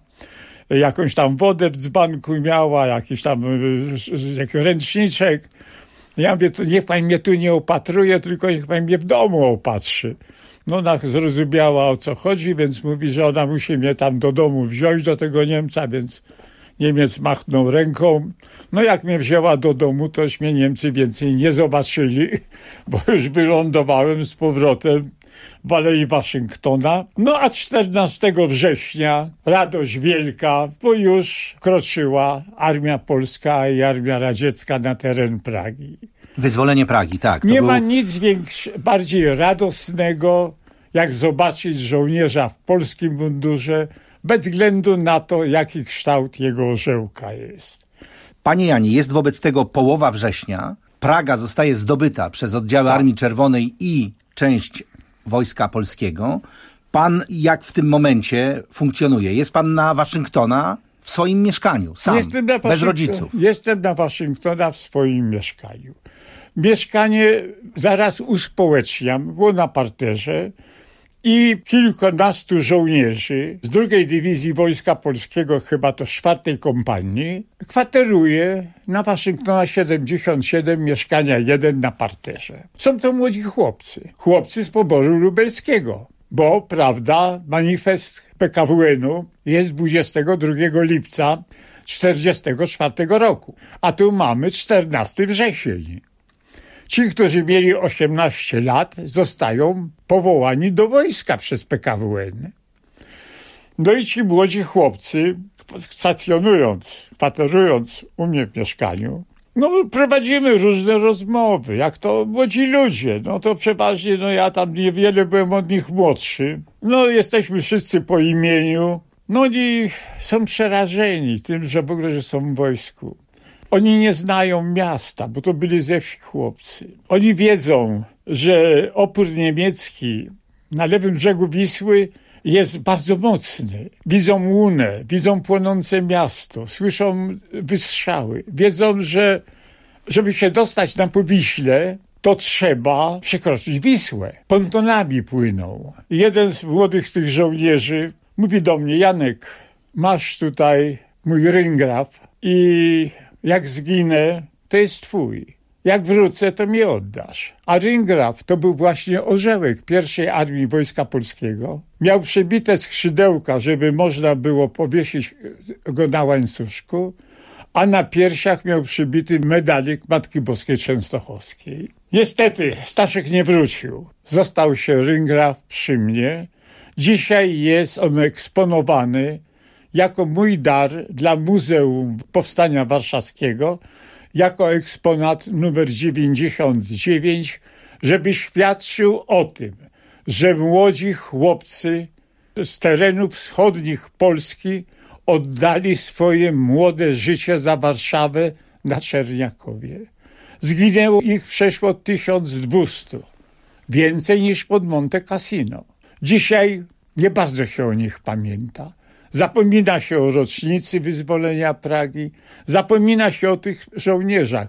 jakąś tam wodę w dzbanku miała, jakiś tam jakiś ręczniczek. Ja mówię, to niech pan mnie tu nie opatruje, tylko niech pan mnie w domu opatrzy. No ona zrozumiała, o co chodzi, więc mówi, że ona musi mnie tam do domu wziąć, do tego Niemca, więc Niemiec machnął ręką. No jak mnie wzięła do domu, to już mnie Niemcy więcej nie zobaczyli, bo już wylądowałem z powrotem w Alei Waszyngtona. No a czternastego września radość wielka, bo już kroczyła armia polska i armia radziecka na teren Pragi. Wyzwolenie Pragi, tak. To nie był... ma nic większy, bardziej radosnego, jak zobaczyć żołnierza w polskim mundurze, bez względu na to, jaki kształt jego orzełka jest. Panie Janie, jest wobec tego połowa września. Praga zostaje zdobyta przez oddziały tak. Armii Czerwonej i część Wojska Polskiego. Pan jak w tym momencie funkcjonuje? Jest pan na Waszyngtona w swoim mieszkaniu, sam, jestem na bez rodziców? Jestem na Waszyngtona w swoim mieszkaniu. Mieszkanie zaraz uspołeczniam, było na parterze i kilkunastu żołnierzy z drugiej Dywizji Wojska Polskiego, chyba to z czwartej kompanii, kwateruje na Waszyngtona siedemdziesiąt siedem, mieszkania jeden na parterze. Są to młodzi chłopcy, chłopcy z poboru lubelskiego, bo, prawda, manifest P K W N-u jest dwudziestego drugiego lipca tysiąc dziewięćset czterdziestego czwartego roku, a tu mamy czternastego września. Ci, którzy mieli osiemnaście lat, zostają powołani do wojska przez P K W N. No i ci młodzi chłopcy, stacjonując, kwaterując u mnie w mieszkaniu, no prowadzimy różne rozmowy, jak to młodzi ludzie, no to przeważnie, no ja tam niewiele byłem od nich młodszy. No jesteśmy wszyscy po imieniu, no i są przerażeni tym, że w ogóle, że są w wojsku. Oni nie znają miasta, bo to byli ze wsi chłopcy. Oni wiedzą, że opór niemiecki na lewym brzegu Wisły jest bardzo mocny. Widzą łunę, widzą płonące miasto, słyszą wystrzały. Wiedzą, że żeby się dostać na Powiśle, to trzeba przekroczyć Wisłę. Pontonami płyną. Jeden z młodych tych żołnierzy mówi do mnie: Janek, masz tutaj mój ryngraf i jak zginę, to jest twój. Jak wrócę, to mi oddasz. A ryngraf to był właśnie orzełek pierwszej Armii Wojska Polskiego. Miał przebite skrzydełka, żeby można było powiesić go na łańcuszku, a na piersiach miał przybity medalik Matki Boskiej Częstochowskiej. Niestety Staszek nie wrócił. Został się ryngraf przy mnie. Dzisiaj jest on eksponowany jako mój dar dla Muzeum Powstania Warszawskiego, jako eksponat numer dziewięćdziesiąt dziewięć, żeby świadczył o tym, że młodzi chłopcy z terenów wschodnich Polski oddali swoje młode życie za Warszawę na Czerniakowie. Zginęło ich przeszło tysiąc dwieście, więcej niż pod Monte Cassino. Dzisiaj nie bardzo się o nich pamięta. Zapomina się o rocznicy wyzwolenia Pragi, zapomina się o tych żołnierzach,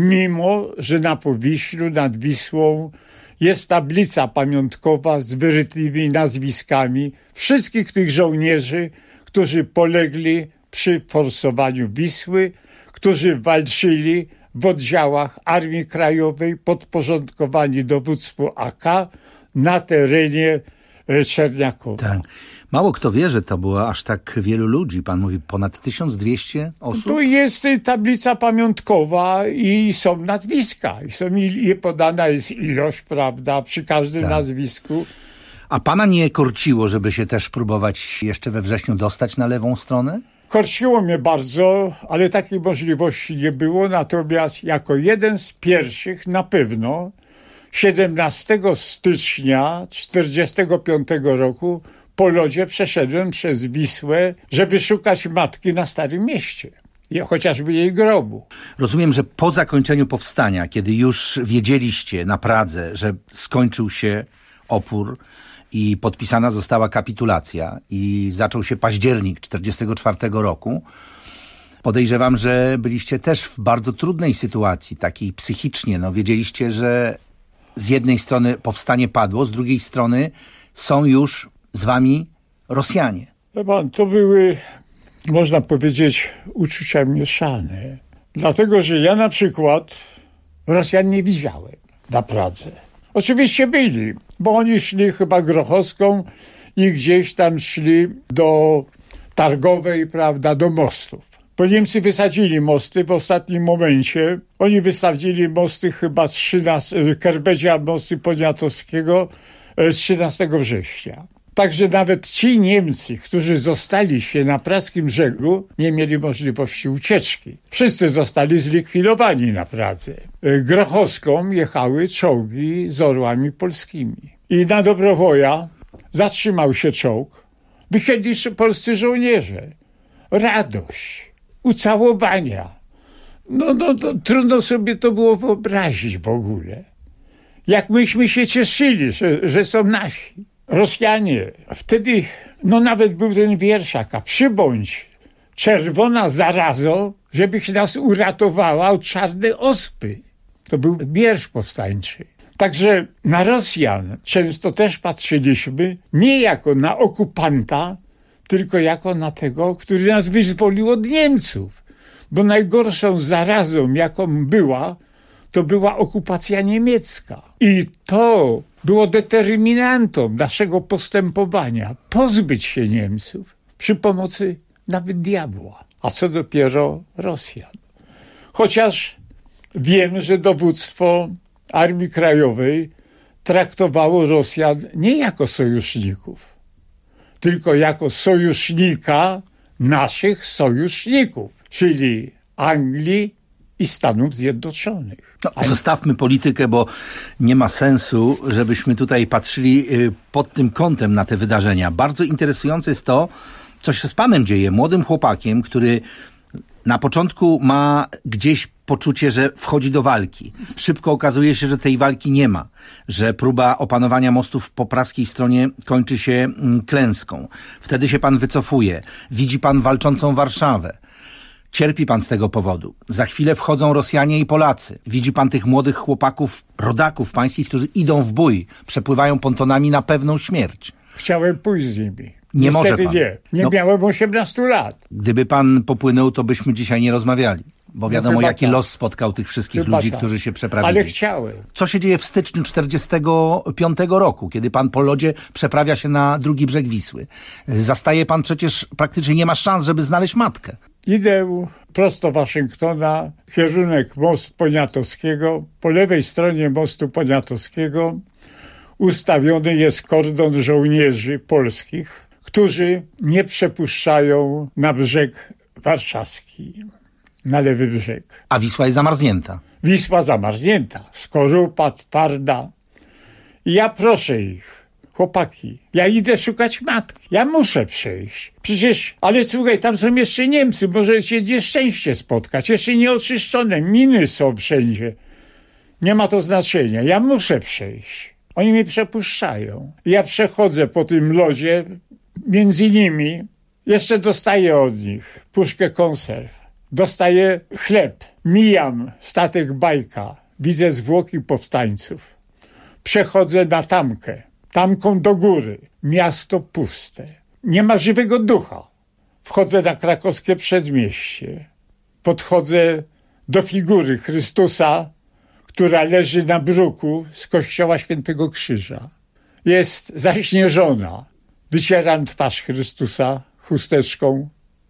mimo że na Powiślu nad Wisłą jest tablica pamiątkowa z wyrytymi nazwiskami wszystkich tych żołnierzy, którzy polegli przy forsowaniu Wisły, którzy walczyli w oddziałach Armii Krajowej podporządkowani dowództwu A K na terenie Czerniakowa. Tak. Mało kto wie, że to było aż tak wielu ludzi. Pan mówi ponad tysiąc dwieście osób? Tu jest tablica pamiątkowa i są nazwiska. I, są, i podana jest ilość, prawda, przy każdym tak. nazwisku. A pana nie korciło, żeby się też próbować jeszcze we wrześniu dostać na lewą stronę? Korciło mnie bardzo, ale takiej możliwości nie było. Natomiast jako jeden z pierwszych na pewno siedemnastego stycznia tysiąc dziewięćset czterdziestego piątego roku po lodzie przeszedłem przez Wisłę, żeby szukać matki na Starym Mieście. I chociażby jej grobu. Rozumiem, że po zakończeniu powstania, kiedy już wiedzieliście na Pradze, że skończył się opór i podpisana została kapitulacja i zaczął się październik czterdziestego czwartego roku, podejrzewam, że byliście też w bardzo trudnej sytuacji, takiej psychicznie. No, wiedzieliście, że z jednej strony powstanie padło, z drugiej strony są już z wami Rosjanie. Pan, to były, można powiedzieć, uczucia mieszane. Dlatego, że ja na przykład Rosjan nie widziałem na Pradze. Oczywiście byli, bo oni szli chyba Grochowską i gdzieś tam szli do Targowej, prawda, do mostów. Bo Niemcy wysadzili mosty w ostatnim momencie. Oni wysadzili mosty chyba trzynastego, Kerbedzia, mosty Poniatowskiego z trzynastego września. Także nawet ci Niemcy, którzy zostali się na praskim brzegu, nie mieli możliwości ucieczki. Wszyscy zostali zlikwidowani na Pradze. Grochowską jechały czołgi z orłami polskimi. I na Dobrowoja zatrzymał się czołg. Wysiedli polscy żołnierze. Radość, ucałowania. No, no, no, trudno sobie to było wyobrazić w ogóle. Jak myśmy się cieszyli, że, że są nasi. Rosjanie. Wtedy, no nawet był ten wierszak, a przybądź, czerwona zarazo, żebyś nas uratowała od czarnej ospy. To był wiersz powstańczy. Także na Rosjan często też patrzyliśmy nie jako na okupanta, tylko jako na tego, który nas wyzwolił od Niemców. Bo najgorszą zarazą, jaką była, to była okupacja niemiecka. I to było determinantą naszego postępowania. Pozbyć się Niemców przy pomocy nawet diabła. A co dopiero Rosjan. Chociaż wiem, że dowództwo Armii Krajowej traktowało Rosjan nie jako sojuszników, tylko jako sojusznika naszych sojuszników, czyli Anglii i Stanów Zjednoczonych. No, zostawmy politykę, bo nie ma sensu, żebyśmy tutaj patrzyli pod tym kątem na te wydarzenia. Bardzo interesujące jest to, co się z panem dzieje, młodym chłopakiem, który na początku ma gdzieś poczucie, że wchodzi do walki. Szybko okazuje się, że tej walki nie ma, że próba opanowania mostów po praskiej stronie kończy się klęską. Wtedy się pan wycofuje. Widzi pan walczącą Warszawę. Cierpi pan z tego powodu. Za chwilę wchodzą Rosjanie i Polacy. Widzi pan tych młodych chłopaków, rodaków pańskich, którzy idą w bój, przepływają pontonami na pewną śmierć. Chciałem pójść z nimi. Nie Niestety może pan. nie. Nie no, miałem osiemnastu lat. Gdyby pan popłynął, to byśmy dzisiaj nie rozmawiali. Bo wiadomo, no jaki tak. los spotkał tych wszystkich Chyba ludzi, tak. którzy się przeprawili. Ale chciałem. Co się dzieje w styczniu czterdziestego piątego roku, kiedy pan po lodzie przeprawia się na drugi brzeg Wisły? Zastaje pan przecież, praktycznie nie ma szans, żeby znaleźć matkę. Idę prosto Waszyngtona, kierunek Most Poniatowskiego. Po lewej stronie Mostu Poniatowskiego ustawiony jest kordon żołnierzy polskich, którzy nie przepuszczają na brzeg warszawski, na lewy brzeg. A Wisła jest zamarznięta. Wisła zamarznięta, skorupa twarda. I ja proszę ich, chłopaki, ja idę szukać matki, ja muszę przejść. Przecież, ale słuchaj, tam są jeszcze Niemcy, może się nieszczęście spotkać, jeszcze nieoczyszczone, miny są wszędzie. Nie ma to znaczenia, ja muszę przejść. Oni mnie przepuszczają. Ja przechodzę po tym lodzie, między nimi, jeszcze dostaję od nich puszkę konserw, dostaję chleb, mijam statek Bajka, widzę zwłoki powstańców. Przechodzę na Tamkę, Tamką do góry, miasto puste, nie ma żywego ducha. Wchodzę na krakowskie przedmieście, podchodzę do figury Chrystusa, która leży na bruku z kościoła Świętego Krzyża. Jest zaśnieżona. Wycieram twarz Chrystusa chusteczką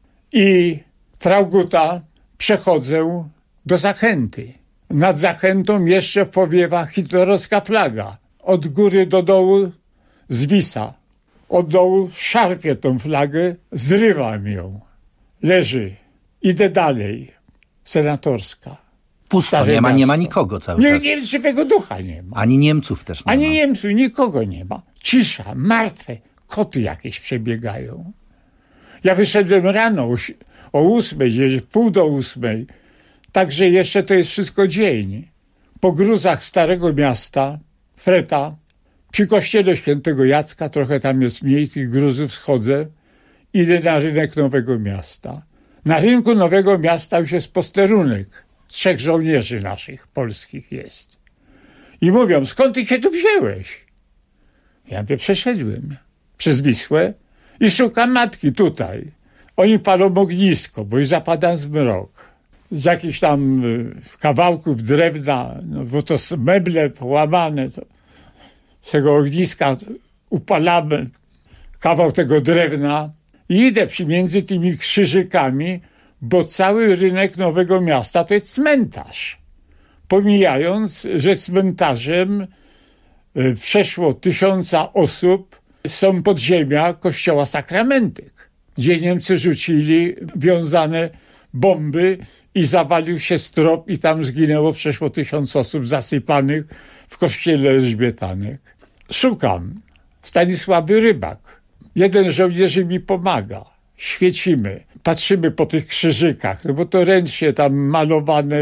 i trauguta przechodzę do Zachęty. Nad Zachętą jeszcze powiewa hitlerowska flaga. Od góry do dołu zwisa. Od dołu szarpię tą flagę, zrywam ją. Leży. Idę dalej. Senatorska. Pusto, nie ma, nie ma nikogo cały nie, czas. Nie, żywego ducha nie ma. Ani Niemców też nie Ani ma. Niemców, nikogo nie ma. Cisza, martwe. Koty jakieś przebiegają. Ja wyszedłem rano o, o ósmej, gdzieś w pół do ósmej. Także jeszcze to jest wszystko dzień. Po gruzach Starego Miasta, Freta, przy kościele Świętego Jacka, trochę tam jest mniej tych gruzów, schodzę. Idę na rynek Nowego Miasta. Na rynku Nowego Miasta już jest posterunek. Trzech żołnierzy naszych, polskich jest. I mówią, skąd ty się tu wzięłeś? Ja mówię, przeszedłem przez Wisłę i szukam matki tutaj. Oni palą ognisko, bo już zapada zmrok. Z jakichś tam kawałków drewna, no bo to meble połamane. To z tego ogniska upalamy kawał tego drewna i idę między tymi krzyżykami, bo cały rynek Nowego Miasta to jest cmentarz. Pomijając, że cmentarzem przeszło tysiąca osób są podziemia kościoła Sakramentyk, gdzie Niemcy rzucili wiązane bomby i zawalił się strop i tam zginęło przeszło tysiąc osób zasypanych w kościele Elżbietanek. Szukam Stanisławy Rybak. Jeden z żołnierzy mi pomaga. Świecimy, patrzymy po tych krzyżykach, no bo to ręcznie tam malowane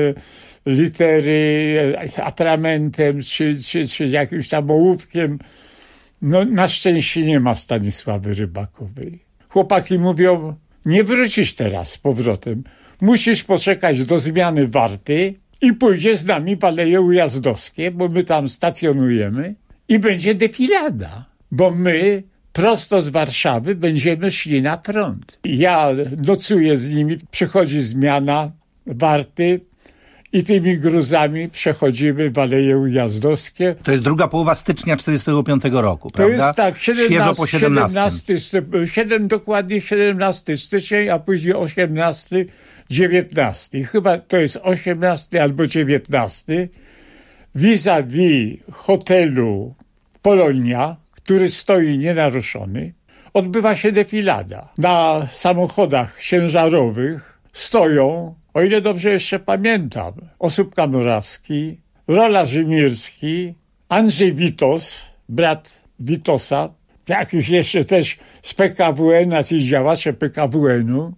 litery atramentem czy, czy, czy jakimś tam ołówkiem. No na szczęście nie ma Stanisławy Rybakowej. Chłopaki mówią, nie wrócisz teraz z powrotem. Musisz poczekać do zmiany warty i pójdzie z nami w Aleje Ujazdowskie, bo my tam stacjonujemy i będzie defilada, bo my prosto z Warszawy będziemy szli na front. Ja nocuję z nimi, przychodzi zmiana warty i tymi gruzami przechodzimy w Aleje Ujazdowskie. To jest druga połowa stycznia czterdziestego piątego roku, to prawda? To jest tak, siedemnaście, świeżo po siedemnastym. siedemnaście, siedem, dokładnie siedemnastego stycznia, a później osiemnastego, dziewiętnastego. Chyba to jest osiemnasty albo dziewiętnasty. Vis-a-vis hotelu Polonia, który stoi nienaruszony, odbywa się defilada. Na samochodach ciężarowych stoją, o ile dobrze jeszcze pamiętam, Osóbka Morawski, Rola Rzymirski, Andrzej Witos, brat Witosa, jakiś jeszcze też z P K W N, jacyś działacze P K W N-u.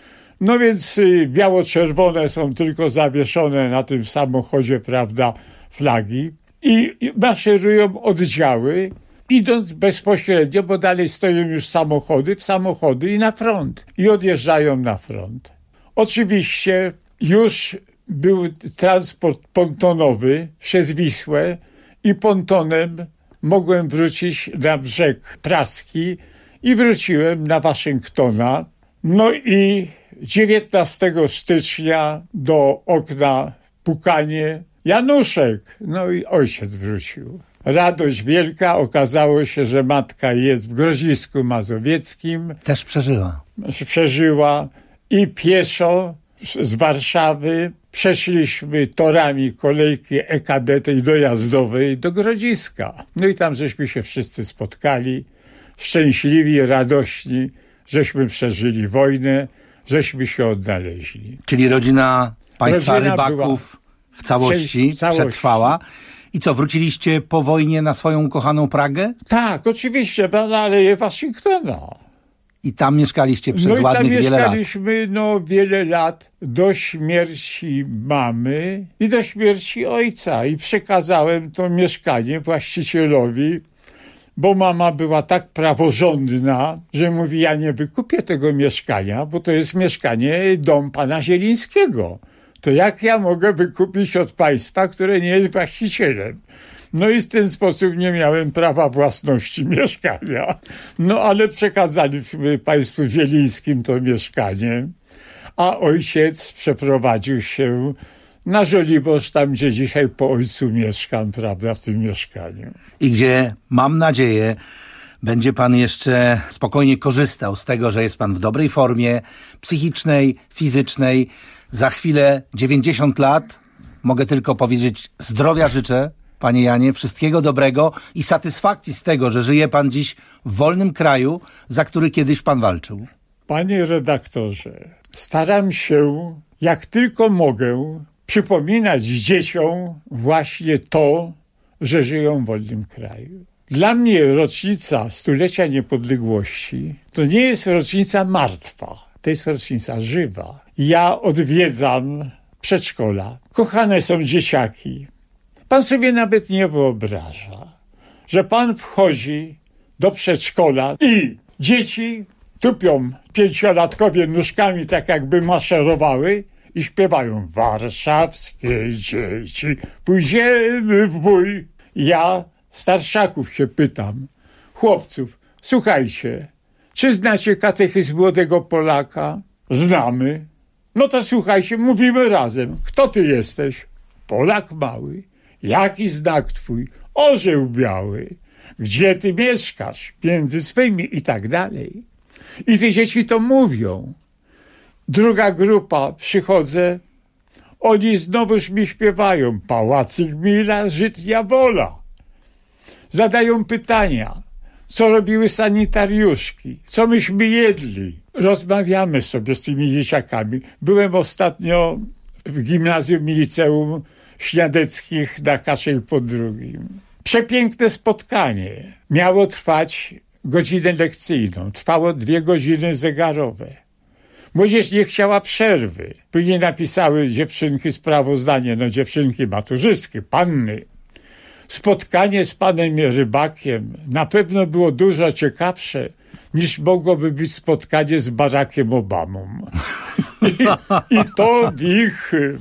No więc y, biało-czerwone są tylko zawieszone na tym samochodzie, prawda, flagi i, i maszerują oddziały, idąc bezpośrednio, bo dalej stoją już samochody, w samochody i na front. I odjeżdżają na front. Oczywiście już był transport pontonowy przez Wisłę i pontonem mogłem wrócić na brzeg praski i wróciłem na Waszyngtona. No i dziewiętnastego stycznia do okna pukanie. Januszek! No i ojciec wrócił. Radość wielka, okazało się, że matka jest w Grodzisku Mazowieckim. Też przeżyła. Przeżyła i pieszo z Warszawy przeszliśmy torami kolejki E K D tej dojazdowej do Grodziska. No i tam żeśmy się wszyscy spotkali, szczęśliwi, radośni, żeśmy przeżyli wojnę, żeśmy się odnaleźli. Czyli rodzina państwa rodzina rybaków w całości, w całości przetrwała. I co, wróciliście po wojnie na swoją ukochaną Pragę? Tak, oczywiście, na Aleje Waszyngtona. I tam mieszkaliście przez no ładnych wiele lat. No i tam mieszkaliśmy no, wiele lat do śmierci mamy i do śmierci ojca. I przekazałem to mieszkanie właścicielowi, bo mama była tak praworządna, że mówi, ja nie wykupię tego mieszkania, bo to jest mieszkanie, dom pana Zielińskiego. To jak ja mogę wykupić od państwa, które nie jest właścicielem? No i w ten sposób nie miałem prawa własności mieszkania. No ale przekazaliśmy państwu zielińskim to mieszkanie, a ojciec przeprowadził się na Żoliborz, tam gdzie dzisiaj po ojcu mieszkam, prawda, w tym mieszkaniu. I gdzie, mam nadzieję, będzie pan jeszcze spokojnie korzystał z tego, że jest pan w dobrej formie psychicznej, fizycznej. Za chwilę dziewięćdziesiąt lat. Mogę tylko powiedzieć, zdrowia życzę, panie Janie, wszystkiego dobrego i satysfakcji z tego, że żyje pan dziś w wolnym kraju, za który kiedyś pan walczył. Panie redaktorze, staram się, jak tylko mogę, przypominać dzieciom właśnie to, że żyją w wolnym kraju. Dla mnie rocznica stulecia niepodległości to nie jest rocznica martwa, to jest rocznica żywa. Ja odwiedzam przedszkola. Kochane są dzieciaki. Pan sobie nawet nie wyobraża, że pan wchodzi do przedszkola i dzieci tupią pięciolatkowie nóżkami, tak jakby maszerowały i śpiewają: warszawskie dzieci, pójdziemy w bój. Ja starszaków się pytam, chłopców, słuchajcie, czy znacie katechizm Młodego Polaka? Znamy. No to słuchajcie, mówimy razem. Kto ty jesteś? Polak mały. Jaki znak twój? Orzeł biały. Gdzie ty mieszkasz? Między swymi i tak dalej. I te dzieci to mówią. Druga grupa, przychodzę, oni znowuż mi śpiewają: pałacyk mila, żytnia wola. Zadają pytania. Co robiły sanitariuszki? Co myśmy jedli? Rozmawiamy sobie z tymi dzieciakami. Byłem ostatnio w gimnazjum i liceum śniadeckich na Kaszej po drugim. Przepiękne spotkanie. Miało trwać godzinę lekcyjną. Trwało dwie godziny zegarowe. Młodzież nie chciała przerwy. Później napisały dziewczynki sprawozdanie. No dziewczynki maturzystkie, panny. Spotkanie z panem Rybakiem na pewno było dużo ciekawsze niż mogłoby być spotkanie z Barackiem Obamą. I, i to w ich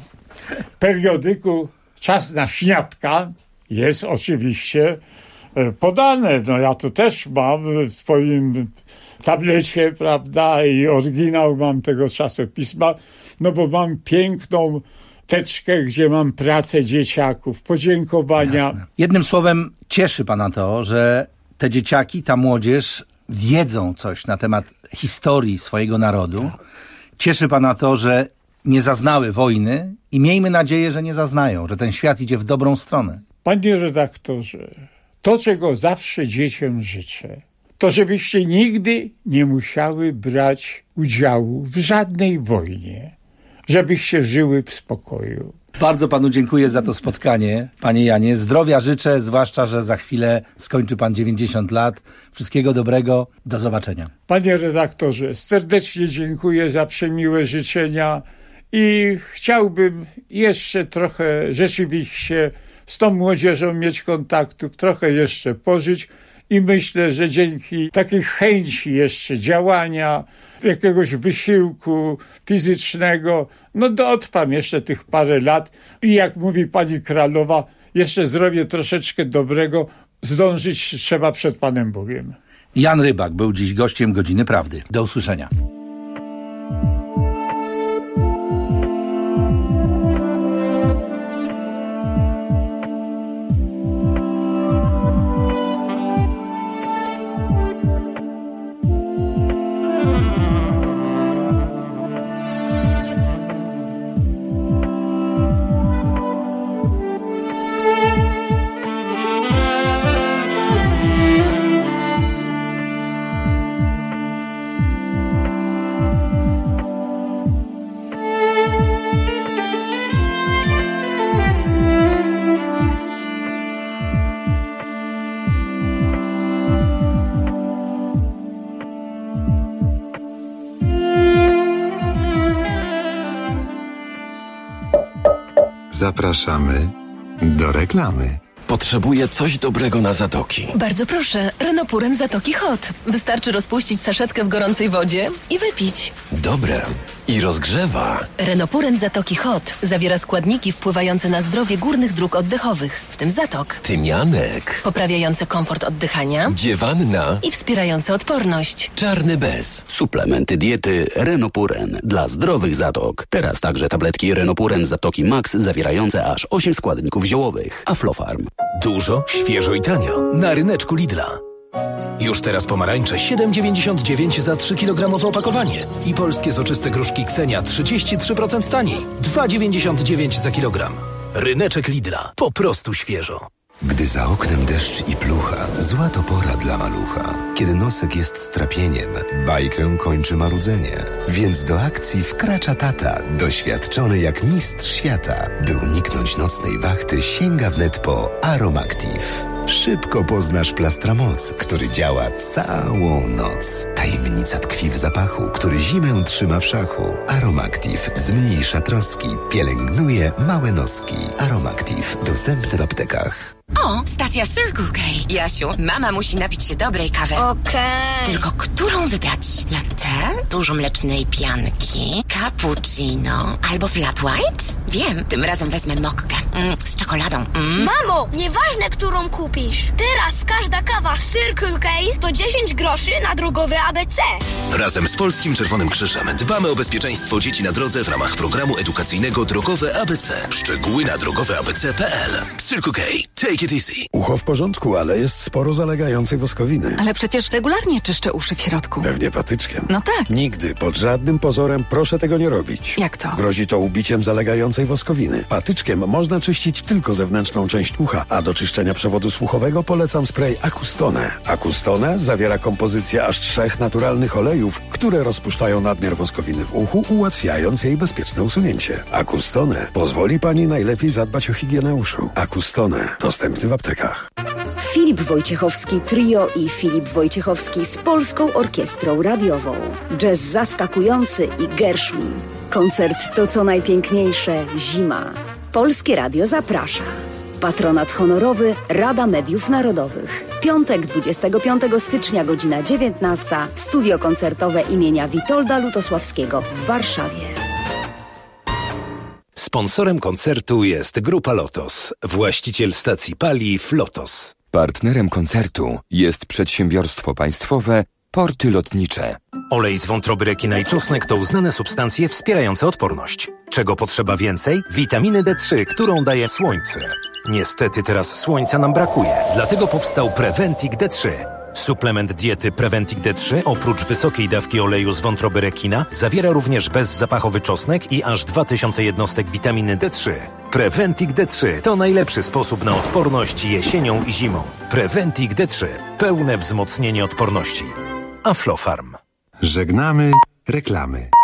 periodyku Czas na śniadka jest oczywiście podane. No ja to też mam w swoim tablecie, prawda, i oryginał mam tego czasopisma, no bo mam piękną teczkę, gdzie mam pracę dzieciaków, podziękowania. Jasne. Jednym słowem, cieszy pana to, że te dzieciaki, ta młodzież wiedzą coś na temat historii swojego narodu. Cieszy pana to, że nie zaznały wojny i miejmy nadzieję, że nie zaznają, że ten świat idzie w dobrą stronę. Panie redaktorze, to, czego zawsze dzieciom życzę, to żebyście nigdy nie musiały brać udziału w żadnej wojnie, żebyście żyły w spokoju. Bardzo panu dziękuję za to spotkanie, panie Janie. Zdrowia życzę, zwłaszcza, że za chwilę skończy pan dziewięćdziesiąt lat. Wszystkiego dobrego, do zobaczenia. Panie redaktorze, serdecznie dziękuję za przemiłe życzenia i chciałbym jeszcze trochę rzeczywiście z tą młodzieżą mieć kontaktów, trochę jeszcze pożyć i myślę, że dzięki takiej chęci jeszcze działania, jakiegoś wysiłku fizycznego, no dotrwam jeszcze tych parę lat i jak mówi pani Kralowa, jeszcze zrobię troszeczkę dobrego, zdążyć trzeba przed Panem Bogiem. Jan Rybak był dziś gościem Godziny Prawdy. Do usłyszenia. Zapraszamy do reklamy. Potrzebuję coś dobrego na zatoki. Bardzo proszę, Renopuren Zatoki Hot. Wystarczy rozpuścić saszetkę w gorącej wodzie i wypić. Dobre. I rozgrzewa. Renopuren Zatoki Hot zawiera składniki wpływające na zdrowie górnych dróg oddechowych, w tym zatok. Tymianek. Poprawiające komfort oddychania. Dziewanna. I wspierające odporność. Czarny bez. Suplementy diety Renopuren dla zdrowych zatok. Teraz także tabletki Renopuren Zatoki Max zawierające aż osiem składników ziołowych. Aflofarm. Dużo, świeżo i tanio. Na ryneczku Lidla. Już teraz pomarańcze siedem dziewięćdziesiąt dziewięć za trzy kilogramowe opakowanie. I polskie soczyste gruszki Ksenia trzydzieści trzy procent taniej. dwa dziewięćdziesiąt dziewięć za kilogram. Ryneczek Lidla. Po prostu świeżo. Gdy za oknem deszcz i plucha, zła to pora dla malucha. Kiedy nosek jest strapieniem, bajkę kończy marudzenie. Więc do akcji wkracza tata, doświadczony jak mistrz świata. By uniknąć nocnej wachty, sięga wnet po Aromactive. Szybko poznasz Plastramoc, który działa całą noc. Tajemnica tkwi w zapachu, który zimę trzyma w szachu. Aromactive zmniejsza troski, pielęgnuje małe noski. Aromactive dostępny w aptekach. O, stacja Circle K. Jasiu, mama musi napić się dobrej kawy. Okej. Tylko którą wybrać? Latte? Dużo mlecznej pianki? Cappuccino? Albo flat white? Wiem, tym razem wezmę mokkę. Mm, z czekoladą. Mm. Mamo, nieważne, którą kupisz. Teraz każda kawa Circle K to dziesięć groszy na drogowe A B C. Razem z Polskim Czerwonym Krzyżem dbamy o bezpieczeństwo dzieci na drodze w ramach programu edukacyjnego Drogowe A B C. Szczegóły na drogowe a b c kropka p l. Circle K. Take it easy. Ucho w porządku, ale jest sporo zalegającej woskowiny. Ale przecież regularnie czyszczę uszy w środku. Pewnie patyczkiem. No tak. Nigdy, pod żadnym pozorem proszę tego nie robić. Jak to? Grozi to ubiciem zalegającej woskowiny. Patyczkiem można czyścić tylko zewnętrzną część ucha, a do czyszczenia przewodu słuchowego polecam spray Acustone. Acustone zawiera kompozycję aż trzech naturalnych olejów, które rozpuszczają nadmiar woskowiny w uchu, ułatwiając jej bezpieczne usunięcie. Acustone pozwoli pani najlepiej zadbać o higienę uszu. Acustone dostępny w aptekach. Filip Wojciechowski Trio i Filip Wojciechowski z Polską Orkiestrą Radiową. Jazz zaskakujący i Gershwin. Koncert to co najpiękniejsze zima. Polskie Radio zaprasza. Patronat honorowy Rada Mediów Narodowych. Piątek, dwudziestego piątego stycznia, godzina dziewiętnasta. Studio koncertowe imienia Witolda Lutosławskiego w Warszawie. Sponsorem koncertu jest Grupa Lotos, właściciel stacji paliw Lotos. Partnerem koncertu jest przedsiębiorstwo państwowe Porty Lotnicze. Olej z wątroby rekina i czosnek to uznane substancje wspierające odporność. Czego potrzeba więcej? Witaminy D trzy, którą daje słońce. Niestety teraz słońca nam brakuje, dlatego powstał Preventic D trzy. Suplement diety Preventic D trzy oprócz wysokiej dawki oleju z wątroby rekina zawiera również bezzapachowy czosnek i aż dwa tysiące jednostek witaminy D trzy. Preventic D trzy to najlepszy sposób na odporność jesienią i zimą. Preventic D trzy. Pełne wzmocnienie odporności. Aflofarm. Żegnamy reklamy.